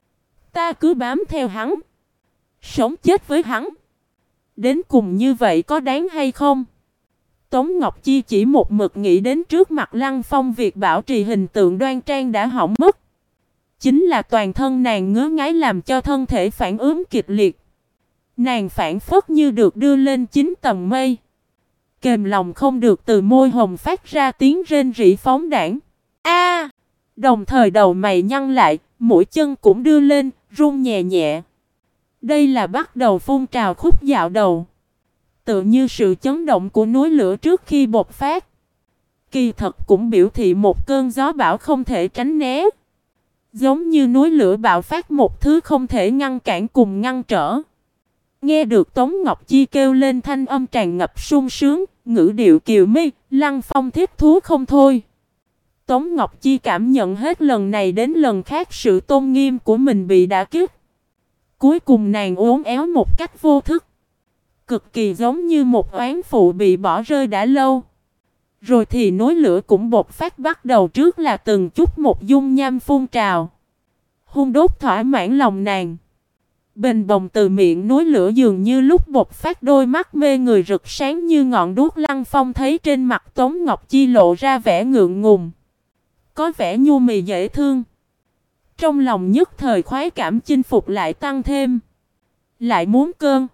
Ta cứ bám theo hắn, sống chết với hắn. Đến cùng như vậy có đáng hay không? Tống Ngọc Chi chỉ một mực nghĩ đến trước mặt Lăng Phong, việc bảo trì hình tượng đoan trang đã hỏng mất. Chính là toàn thân nàng ngứa ngáy làm cho thân thể phản ứng kịch liệt. Nàng phản phất như được đưa lên 9 tầng mây, kềm lòng không được từ môi hồng phát ra tiếng rên rỉ phóng đãng. A! Đồng thời đầu mày nhăn lại, mũi chân cũng đưa lên, run nhẹ nhẹ. Đây là bắt đầu phun trào khúc dạo đầu, tựa như sự chấn động của núi lửa trước khi bộc phát. Kỳ thật cũng biểu thị một cơn gió bão không thể tránh né. Giống như núi lửa bạo phát một thứ không thể ngăn cản cùng ngăn trở. Nghe được Tống Ngọc Chi kêu lên thanh âm tràn ngập sung sướng, ngữ điệu kiều mi, Lăng Phong thích thú không thôi. Tống Ngọc Chi cảm nhận hết lần này đến lần khác sự tôn nghiêm của mình bị đả kích. Cuối cùng nàng uốn éo một cách vô thức, cực kỳ giống như một oán phụ bị bỏ rơi đã lâu. Rồi thì núi lửa cũng bộc phát, bắt đầu trước là từng chút một dung nham phun trào, hun đốt thỏa mãn lòng nàng. Bềnh bồng từ miệng núi lửa dường như lúc bộc phát, đôi mắt mê người rực sáng như ngọn đuốc. Lăng Phong thấy trên mặt Tống Ngọc Chi lộ ra vẻ ngượng ngùng, có vẻ nhu mì dễ thương. Trong lòng nhất thời khoái cảm chinh phục lại tăng thêm. Lại muốn cơn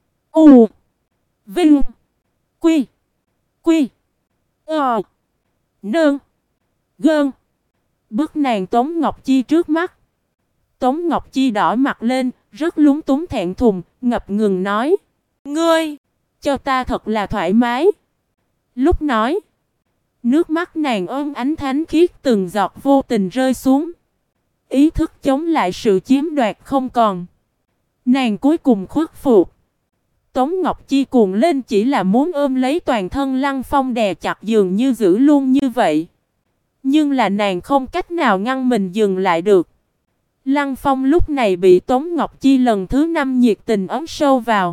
U Vinh Quy Quy Ờ Nơn Gơn bức nàng Tống Ngọc Chi trước mắt. Tống Ngọc Chi đỏ mặt lên, rất lúng túng thẹn thùng, ngập ngừng nói. Ngươi, cho ta thật là thoải mái. Lúc nói, nước mắt nàng ôm ánh thánh khiết từng giọt vô tình rơi xuống. Ý thức chống lại sự chiếm đoạt không còn. Nàng cuối cùng khuất phục. Tống Ngọc Chi cuồng lên chỉ là muốn ôm lấy toàn thân Lăng Phong đè chặt dường như giữ luôn như vậy. Nhưng là nàng không cách nào ngăn mình dừng lại được. Lăng Phong lúc này bị Tống Ngọc Chi lần thứ 5 nhiệt tình ấm sâu vào.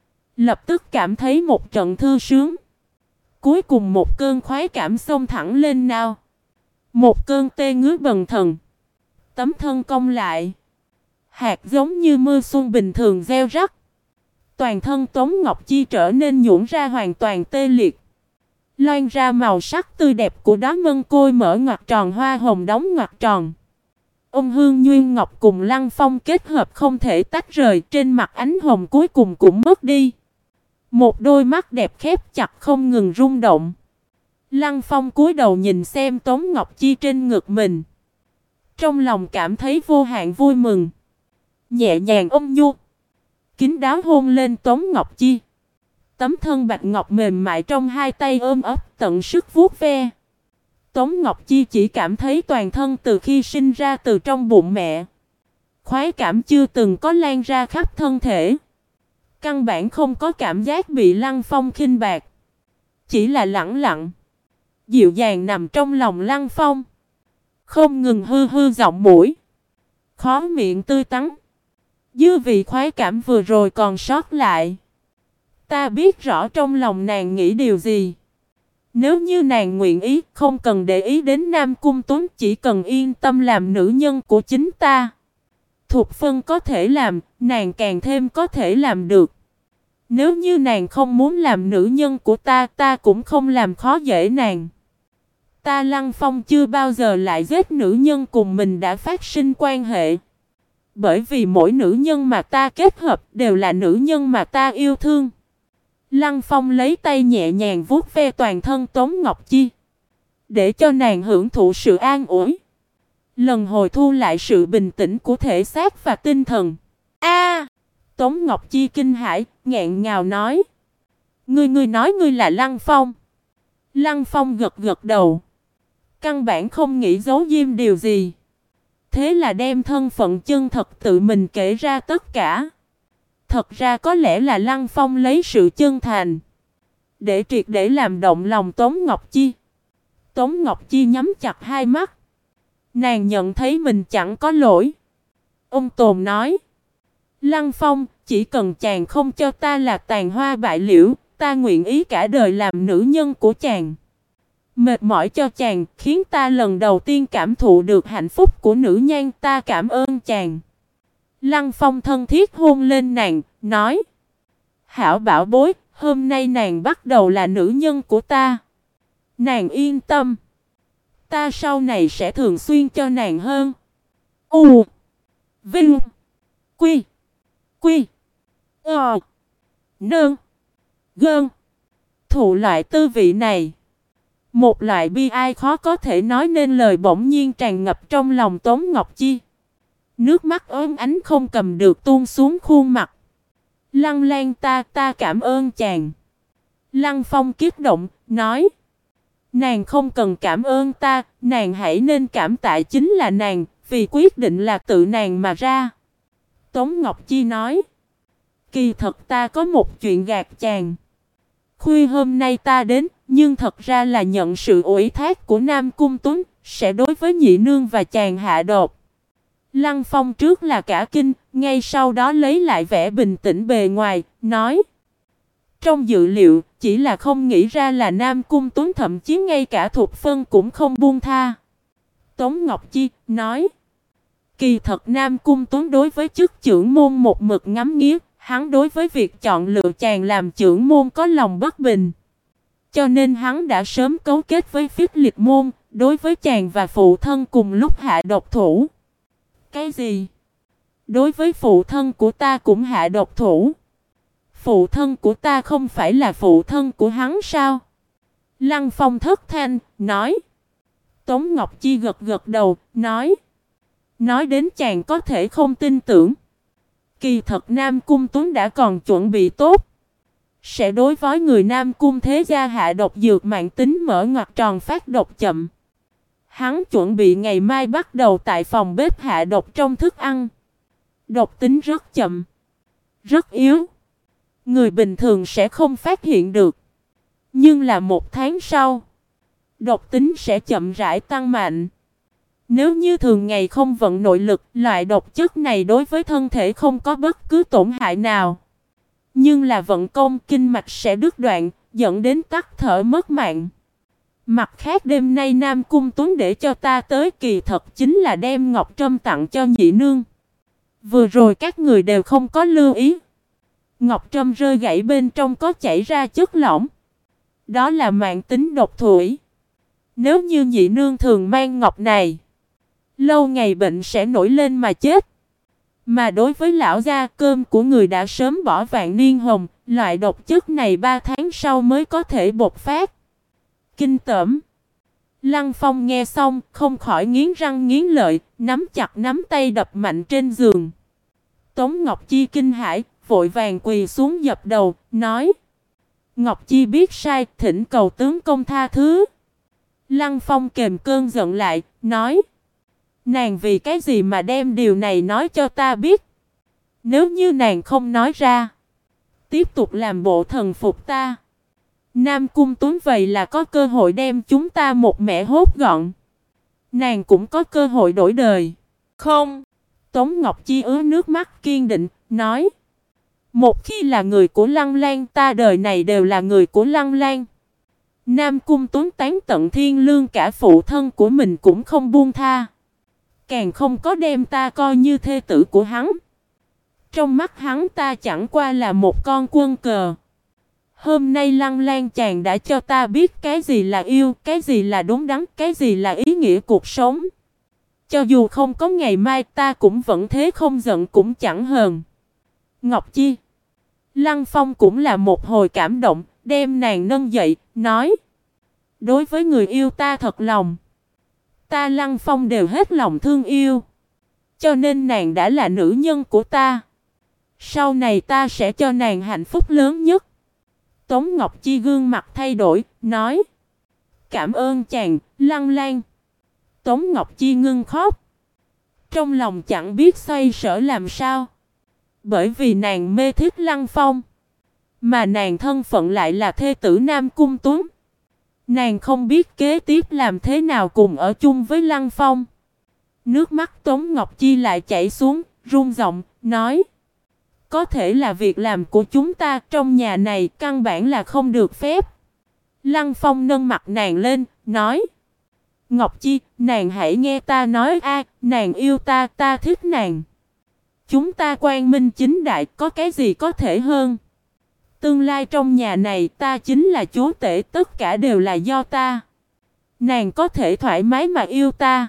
Lập tức cảm thấy một trận thư sướng. Cuối cùng một cơn khoái cảm xông thẳng lên nào. Một cơn tê ngứa bần thần. Tấm thân cong lại. Hạt giống như mưa xuân bình thường gieo rắc. Toàn thân Tống Ngọc Chi trở nên nhũn ra hoàn toàn tê liệt. Loan ra màu sắc tươi đẹp của đó mân côi mở ngoặc tròn hoa hồng đóng ngoặc tròn. Ông Hương Nguyên Ngọc cùng Lăng Phong kết hợp không thể tách rời, trên mặt ánh hồng cuối cùng cũng mất đi. Một đôi mắt đẹp khép chặt không ngừng rung động. Lăng Phong cúi đầu nhìn xem Tống Ngọc Chi trên ngực mình. Trong lòng cảm thấy vô hạn vui mừng. Nhẹ nhàng ôm nhu. Kín đáo hôn lên Tống Ngọc Chi. Tấm thân bạch ngọc mềm mại trong hai tay ôm ấp tận sức vuốt ve. Tống Ngọc Chi chỉ cảm thấy toàn thân từ khi sinh ra từ trong bụng mẹ. Khoái cảm chưa từng có lan ra khắp thân thể. Căn bản không có cảm giác bị Lăng Phong khinh bạc. Chỉ là lẳng lặng. Dịu dàng nằm trong lòng Lăng Phong. Không ngừng hư hư giọng mũi. Khó miệng tươi tắn. Dư vị khoái cảm vừa rồi còn sót lại. Ta biết rõ trong lòng nàng nghĩ điều gì. Nếu như nàng nguyện ý, không cần để ý đến Nam Cung Tuấn, chỉ cần yên tâm làm nữ nhân của chính ta. Thục Phân có thể làm, nàng càng thêm có thể làm được. Nếu như nàng không muốn làm nữ nhân của ta, ta cũng không làm khó dễ nàng. Ta Lăng Phong chưa bao giờ lại giết nữ nhân cùng mình đã phát sinh quan hệ. Bởi vì mỗi nữ nhân mà ta kết hợp đều là nữ nhân mà ta yêu thương. Lăng Phong lấy tay nhẹ nhàng vuốt ve toàn thân Tống Ngọc Chi. Để cho nàng hưởng thụ sự an ủi. Lần hồi thu lại sự bình tĩnh của thể xác và tinh thần. A! Tống Ngọc Chi kinh hãi, nghẹn ngào nói. Ngươi nói ngươi là Lăng Phong. Lăng Phong gật gật đầu. Căn bản không nghĩ giấu diêm điều gì. Thế là đem thân phận chân thật tự mình kể ra tất cả. Thật ra có lẽ là Lăng Phong lấy sự chân thành. Để triệt để làm động lòng Tống Ngọc Chi. Tống Ngọc Chi nhắm chặt hai mắt. Nàng nhận thấy mình chẳng có lỗi. Ông Tồn nói. Lăng Phong, chỉ cần chàng không cho ta là tàn hoa bại liễu, ta nguyện ý cả đời làm nữ nhân của chàng. Mệt mỏi cho chàng, khiến ta lần đầu tiên cảm thụ được hạnh phúc của nữ nhân, ta cảm ơn chàng. Lăng Phong thân thiết hôn lên nàng, nói. Hảo bảo bối, hôm nay nàng bắt đầu là nữ nhân của ta. Nàng yên tâm. Ta sau này sẽ thường xuyên cho nàng hơn. U. Vinh. Quy. Quy. Ờ. Nương. Gơn. Thụ loại tư vị này. Một loại bi ai khó có thể nói nên lời bỗng nhiên tràn ngập trong lòng Tống Ngọc Chi. Nước mắt ốm ánh không cầm được tuôn xuống khuôn mặt. Lăng Lan ta cảm ơn chàng. Lăng Phong kích động, nói. Nàng không cần cảm ơn ta, nàng hãy nên cảm tạ chính là nàng, vì quyết định là tự nàng mà ra. Tống Ngọc Chi nói. Kỳ thật ta có một chuyện gạt chàng. Khuya hôm nay ta đến, nhưng thật ra là nhận sự ủy thác của Nam Cung Tuấn, sẽ đối với nhị nương và chàng hạ độc. Lăng Phong trước là cả kinh, ngay sau đó lấy lại vẻ bình tĩnh bề ngoài, nói. Trong dự liệu, chỉ là không nghĩ ra là Nam Cung Tuấn thậm chí ngay cả Thục Phân cũng không buông tha. Tống Ngọc Chi, nói. Kỳ thật Nam Cung Tuấn đối với chức trưởng môn một mực ngắm nghía, hắn đối với việc chọn lựa chàng làm trưởng môn có lòng bất bình. Cho nên hắn đã sớm cấu kết với Phiết Liệt môn, đối với chàng và phụ thân cùng lúc hạ độc thủ. Cái gì? Đối với phụ thân của ta cũng hạ độc thủ. Phụ thân của ta không phải là phụ thân của hắn sao? Lăng Phong thất thanh, nói. Tống Ngọc Chi gật gật đầu, nói. Nói đến chàng có thể không tin tưởng. Kỳ thật Nam Cung Tuấn đã còn chuẩn bị tốt. Sẽ đối với người Nam Cung thế gia hạ độc dược mãn tính mở ngoặc tròn phát độc chậm. Hắn chuẩn bị ngày mai bắt đầu tại phòng bếp hạ độc trong thức ăn. Độc tính rất chậm, rất yếu. Người bình thường sẽ không phát hiện được. Nhưng là 1 tháng sau, độc tính sẽ chậm rãi tăng mạnh. Nếu như thường ngày không vận nội lực, loại độc chất này đối với thân thể không có bất cứ tổn hại nào. Nhưng là vận công kinh mạch sẽ đứt đoạn, dẫn đến tắc thở mất mạng. Mặt khác đêm nay Nam Cung Tuấn để cho ta tới kỳ thật chính là đem ngọc trâm tặng cho nhị nương. Vừa rồi các người đều không có lưu ý. Ngọc trâm rơi gãy bên trong có chảy ra chất lỏng. Đó là mạn tính độc thủy. Nếu như nhị nương thường mang ngọc này, lâu ngày bệnh sẽ nổi lên mà chết. Mà đối với lão gia cơm của người đã sớm bỏ vạn niên hồng, loại độc chất này 3 tháng sau mới có thể bộc phát. Kinh tởm. Lăng Phong nghe xong, không khỏi nghiến răng nghiến lợi, nắm chặt nắm tay đập mạnh trên giường. Tống Ngọc Chi kinh hãi, vội vàng quỳ xuống dập đầu, nói: Ngọc Chi biết sai, thỉnh cầu tướng công tha thứ. Lăng Phong kềm cơn giận lại, nói: Nàng vì cái gì mà đem điều này nói cho ta biết? Nếu như nàng không nói ra, tiếp tục làm bộ thần phục ta, Nam Cung Tuấn vậy là có cơ hội đem chúng ta một mẻ hốt gọn. Nàng cũng có cơ hội đổi đời. Không. Tống Ngọc Chi ứa nước mắt kiên định, nói: Một khi là người của Lăng Lang, ta đời này đều là người của Lăng Lang. Nam Cung Tuấn tán tận thiên lương, cả phụ thân của mình cũng không buông tha. Càng không có đem ta coi như thê tử của hắn. Trong mắt hắn ta chẳng qua là một con quân cờ. Hôm nay Lăng Lang chàng đã cho ta biết cái gì là yêu, cái gì là đúng đắn, cái gì là ý nghĩa cuộc sống. Cho dù không có ngày mai, ta cũng vẫn thế, không giận cũng chẳng hờn. Ngọc Chi. Lăng Phong cũng là một hồi cảm động, đem nàng nâng dậy, nói: Đối với người yêu ta thật lòng, ta Lăng Phong đều hết lòng thương yêu. Cho nên nàng đã là nữ nhân của ta. Sau này ta sẽ cho nàng hạnh phúc lớn nhất. Tống Ngọc Chi gương mặt thay đổi, nói: Cảm ơn chàng, Lăng Lang. Tống Ngọc Chi ngưng khóc. Trong lòng chẳng biết xoay sở làm sao. Bởi vì nàng mê thích Lăng Phong, mà nàng thân phận lại là thê tử Nam Cung Tuấn. Nàng không biết kế tiếp làm thế nào cùng ở chung với Lăng Phong. Nước mắt Tống Ngọc Chi lại chảy xuống, run giọng, nói: Có thể là việc làm của chúng ta trong nhà này căn bản là không được phép. Lăng Phong nâng mặt nàng lên, nói: Ngọc Chi, nàng hãy nghe ta nói a, nàng yêu ta, ta thích nàng. Chúng ta quang minh chính đại, có cái gì có thể hơn. Tương lai trong nhà này ta chính là chúa tể, tất cả đều là do ta. Nàng có thể thoải mái mà yêu ta.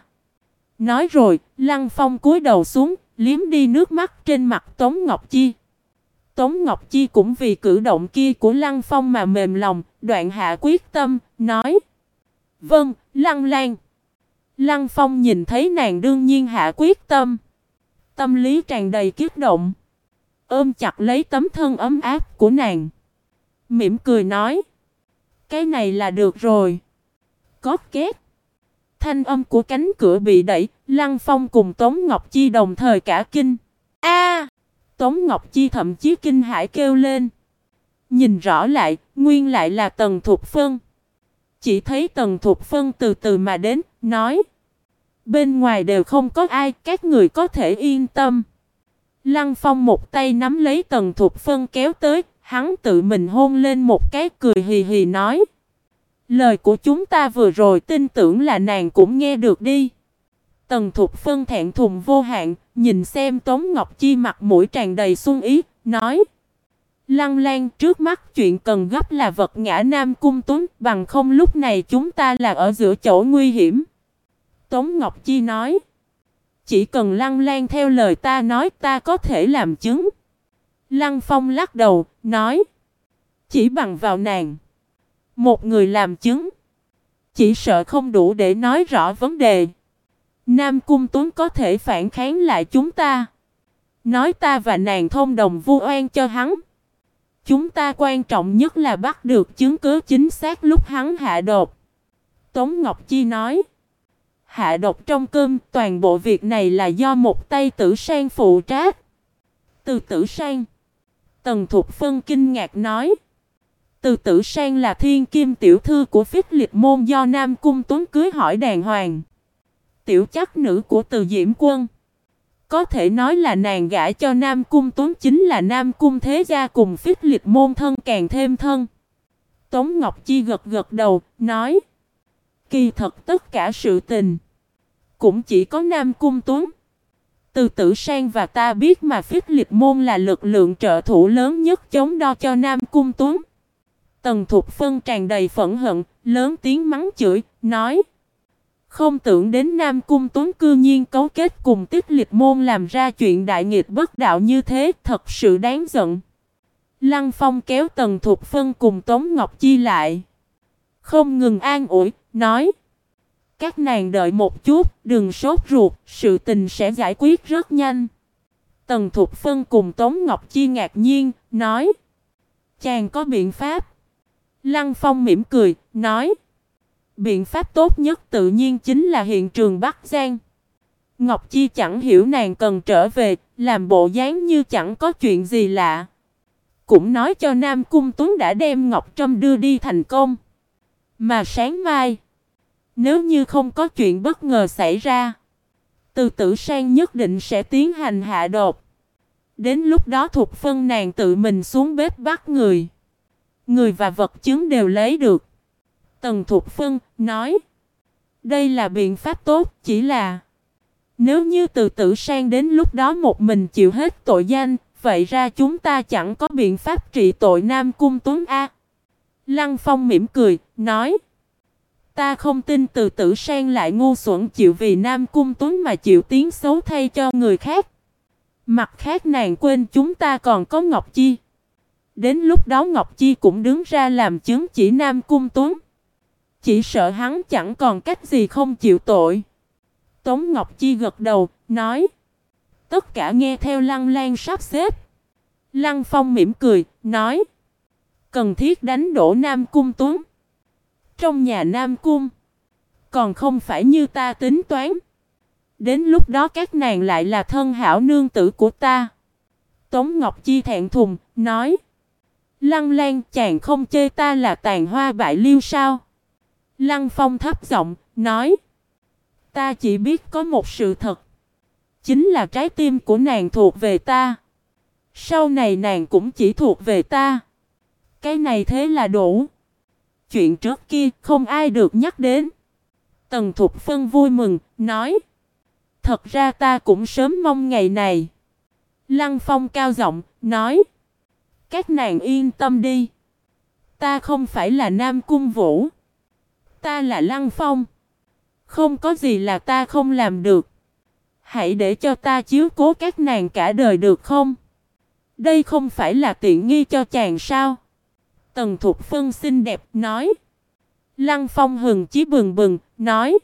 Nói rồi, Lăng Phong cúi đầu xuống, liếm đi nước mắt trên mặt Tống Ngọc Chi. Tống Ngọc Chi cũng vì cử động kia của Lăng Phong mà mềm lòng, đoạn hạ quyết tâm, nói: Vâng, Lăng Lang. Lăng Phong nhìn thấy nàng đương nhiên hạ quyết tâm. Tâm lý tràn đầy kích động, ôm chặt lấy tấm thân ấm áp của nàng, mỉm cười nói: Cái này là được rồi. Cót két. Thanh âm của cánh cửa bị đẩy, Lăng Phong cùng Tống Ngọc Chi đồng thời cả kinh. A! Tống Ngọc Chi thậm chí kinh hãi kêu lên. Nhìn rõ lại, nguyên lại là Tần Thục Phân. Chỉ thấy Tần Thục Phân từ từ mà đến, nói: Bên ngoài đều không có ai, các người có thể yên tâm. Lăng Phong một tay nắm lấy Tần Thục Phân kéo tới, hắn tự mình hôn lên một cái, cười hì hì nói: Lời của chúng ta vừa rồi tin tưởng là nàng cũng nghe được đi. Tần Thục Phân thẹn thùng vô hạn, nhìn xem Tống Ngọc Chi mặt mũi tràn đầy xuân ý, nói: Lăng Lang, trước mắt chuyện cần gấp là vật ngã Nam Cung Tuấn, bằng không lúc này chúng ta là ở giữa chỗ nguy hiểm. Tống Ngọc Chi nói: Chỉ cần Lăng Lang theo lời ta nói, ta có thể làm chứng. Lăng Phong lắc đầu, nói: Chỉ bằng vào nàng một người làm chứng, chỉ sợ không đủ để nói rõ vấn đề. Nam Cung Tuấn có thể phản kháng lại chúng ta. Nói ta và nàng thông đồng vu oan cho hắn. Chúng ta quan trọng nhất là bắt được chứng cứ chính xác lúc hắn hạ độc. Tống Ngọc Chi nói. Hạ độc trong cơm, toàn bộ việc này là do một tay Tử Sang phụ trách. Từ Tử Sang. Tần Thục Phân kinh ngạc nói. Từ Tử Sang là thiên kim tiểu thư của Phích Liệt môn do Nam Cung Tuấn cưới hỏi đàng hoàng. Tiểu chắc nữ của Từ Diễm Quân. Có thể nói là nàng gả cho Nam Cung Tuấn chính là Nam Cung thế gia cùng Phích Liệt môn thân càng thêm thân. Tống Ngọc Chi gật gật đầu, nói. Kỳ thật tất cả sự tình. Cũng chỉ có Nam Cung Tuấn. Từ Tử Sang và ta biết mà Phích Liệt môn là lực lượng trợ thủ lớn nhất chống đo cho Nam Cung Tuấn. Tần Thục Phân tràn đầy phẫn hận, lớn tiếng mắng chửi, nói. Không tưởng đến Nam Cung Tuấn cư nhiên cấu kết cùng Phích Liệt môn làm ra chuyện đại nghịch bất đạo như thế, thật sự đáng giận. Lăng Phong kéo Tần Thục Phân cùng Tống Ngọc Chi lại. Không ngừng an ủi, nói. Các nàng đợi một chút, đừng sốt ruột, sự tình sẽ giải quyết rất nhanh. Tần Thục Phân cùng Tống Ngọc Chi ngạc nhiên, nói. Chàng có biện pháp. Lăng Phong mỉm cười, nói. Biện pháp tốt nhất tự nhiên chính là hiện trường Bắc Giang. Ngọc Chi chẳng hiểu nàng cần trở về, làm bộ dáng như chẳng có chuyện gì lạ. Cũng nói cho Nam Cung Tuấn đã đem Ngọc Trâm đưa đi thành công. Mà sáng mai, nếu như không có chuyện bất ngờ xảy ra, Từ Tử Sang nhất định sẽ tiến hành hạ độc. Đến lúc đó Thục Phân nàng tự mình xuống bếp bắt người. Người và vật chứng đều lấy được. Tần Thục Phân nói. Đây là biện pháp tốt, chỉ là nếu như Từ Tử Sang đến lúc đó một mình chịu hết tội danh, vậy ra chúng ta chẳng có biện pháp trị tội Nam Cung Tuấn a. Lăng Phong mỉm cười, nói. Ta không tin Từ Tử Sang lại ngu xuẩn chịu vì Nam Cung Tuấn mà chịu tiếng xấu thay cho người khác. Mặt khác nàng quên chúng ta còn có Ngọc Chi. Đến lúc đó Ngọc Chi cũng đứng ra làm chứng chỉ Nam Cung Tuấn. Chỉ sợ hắn chẳng còn cách gì không chịu tội. Tống Ngọc Chi gật đầu, nói. Tất cả nghe theo Lăng Lan sắp xếp. Lăng Phong mỉm cười, nói. Cần thiết đánh đổ Nam Cung Tuấn. Trong nhà Nam Cung, còn không phải như ta tính toán. Đến lúc đó các nàng lại là thân hảo nương tử của ta. Tống Ngọc Chi thẹn thùng, nói. Lăng Lan chàng không chê ta là tàn hoa bại liêu sao? Lăng Phong thấp giọng, nói. Ta chỉ biết có một sự thật. Chính là trái tim của nàng thuộc về ta. Sau này nàng cũng chỉ thuộc về ta. Cái này thế là đủ. Chuyện trước kia không ai được nhắc đến. Tần Thục Phân vui mừng, nói. Thật ra ta cũng sớm mong ngày này. Lăng Phong cao giọng, nói. Các nàng yên tâm đi. Ta không phải là Nam Cung Vũ. Ta là Lăng Phong. Không có gì là ta không làm được. Hãy để cho ta chiếu cố các nàng cả đời được không? Đây không phải là tiện nghi cho chàng sao? Tần Thục Phân xinh đẹp nói. Lăng Phong hừng chí bừng bừng, nói.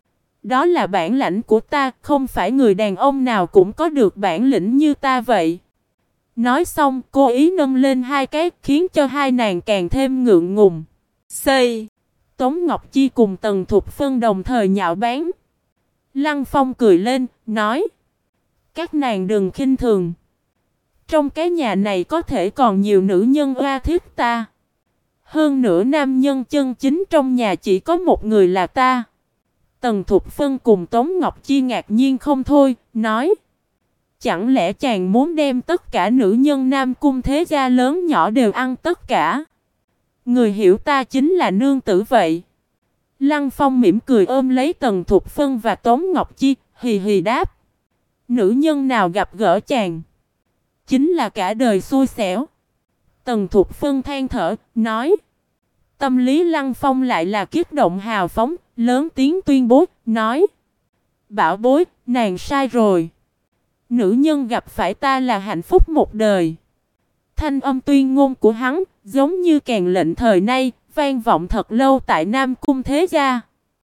Đó là bản lãnh của ta, không phải người đàn ông nào cũng có được bản lĩnh như ta vậy. Nói xong, cô ý nâng lên hai cái, khiến cho hai nàng càng thêm ngượng ngùng. Xây! Tống Ngọc Chi cùng Tần Thục Phân đồng thời nhạo báng. Lăng Phong cười lên, nói. Các nàng đừng khinh thường. Trong cái nhà này có thể còn nhiều nữ nhân oa thích ta. Hơn nữa nam nhân chân chính trong nhà chỉ có một người là ta. Tần Thục Phân cùng Tống Ngọc Chi ngạc nhiên không thôi, nói. Chẳng lẽ chàng muốn đem tất cả nữ nhân Nam Cung thế gia lớn nhỏ đều ăn tất cả? Người hiểu ta chính là nương tử vậy. Lăng Phong mỉm cười ôm lấy Tần Thục Phân và Tống Ngọc Chi, hì hì đáp. Nữ nhân nào gặp gỡ chàng chính là cả đời xui xẻo. Tần Thục Phân than thở, nói. Tâm lý Lăng Phong lại là kích động hào phóng, lớn tiếng tuyên bố, nói. Bảo bối, nàng sai rồi. Nữ nhân gặp phải ta là hạnh phúc một đời. Thanh âm tuyên ngôn của hắn, giống như kèn lệnh thời nay, vang vọng thật lâu tại Nam Cung thế gia.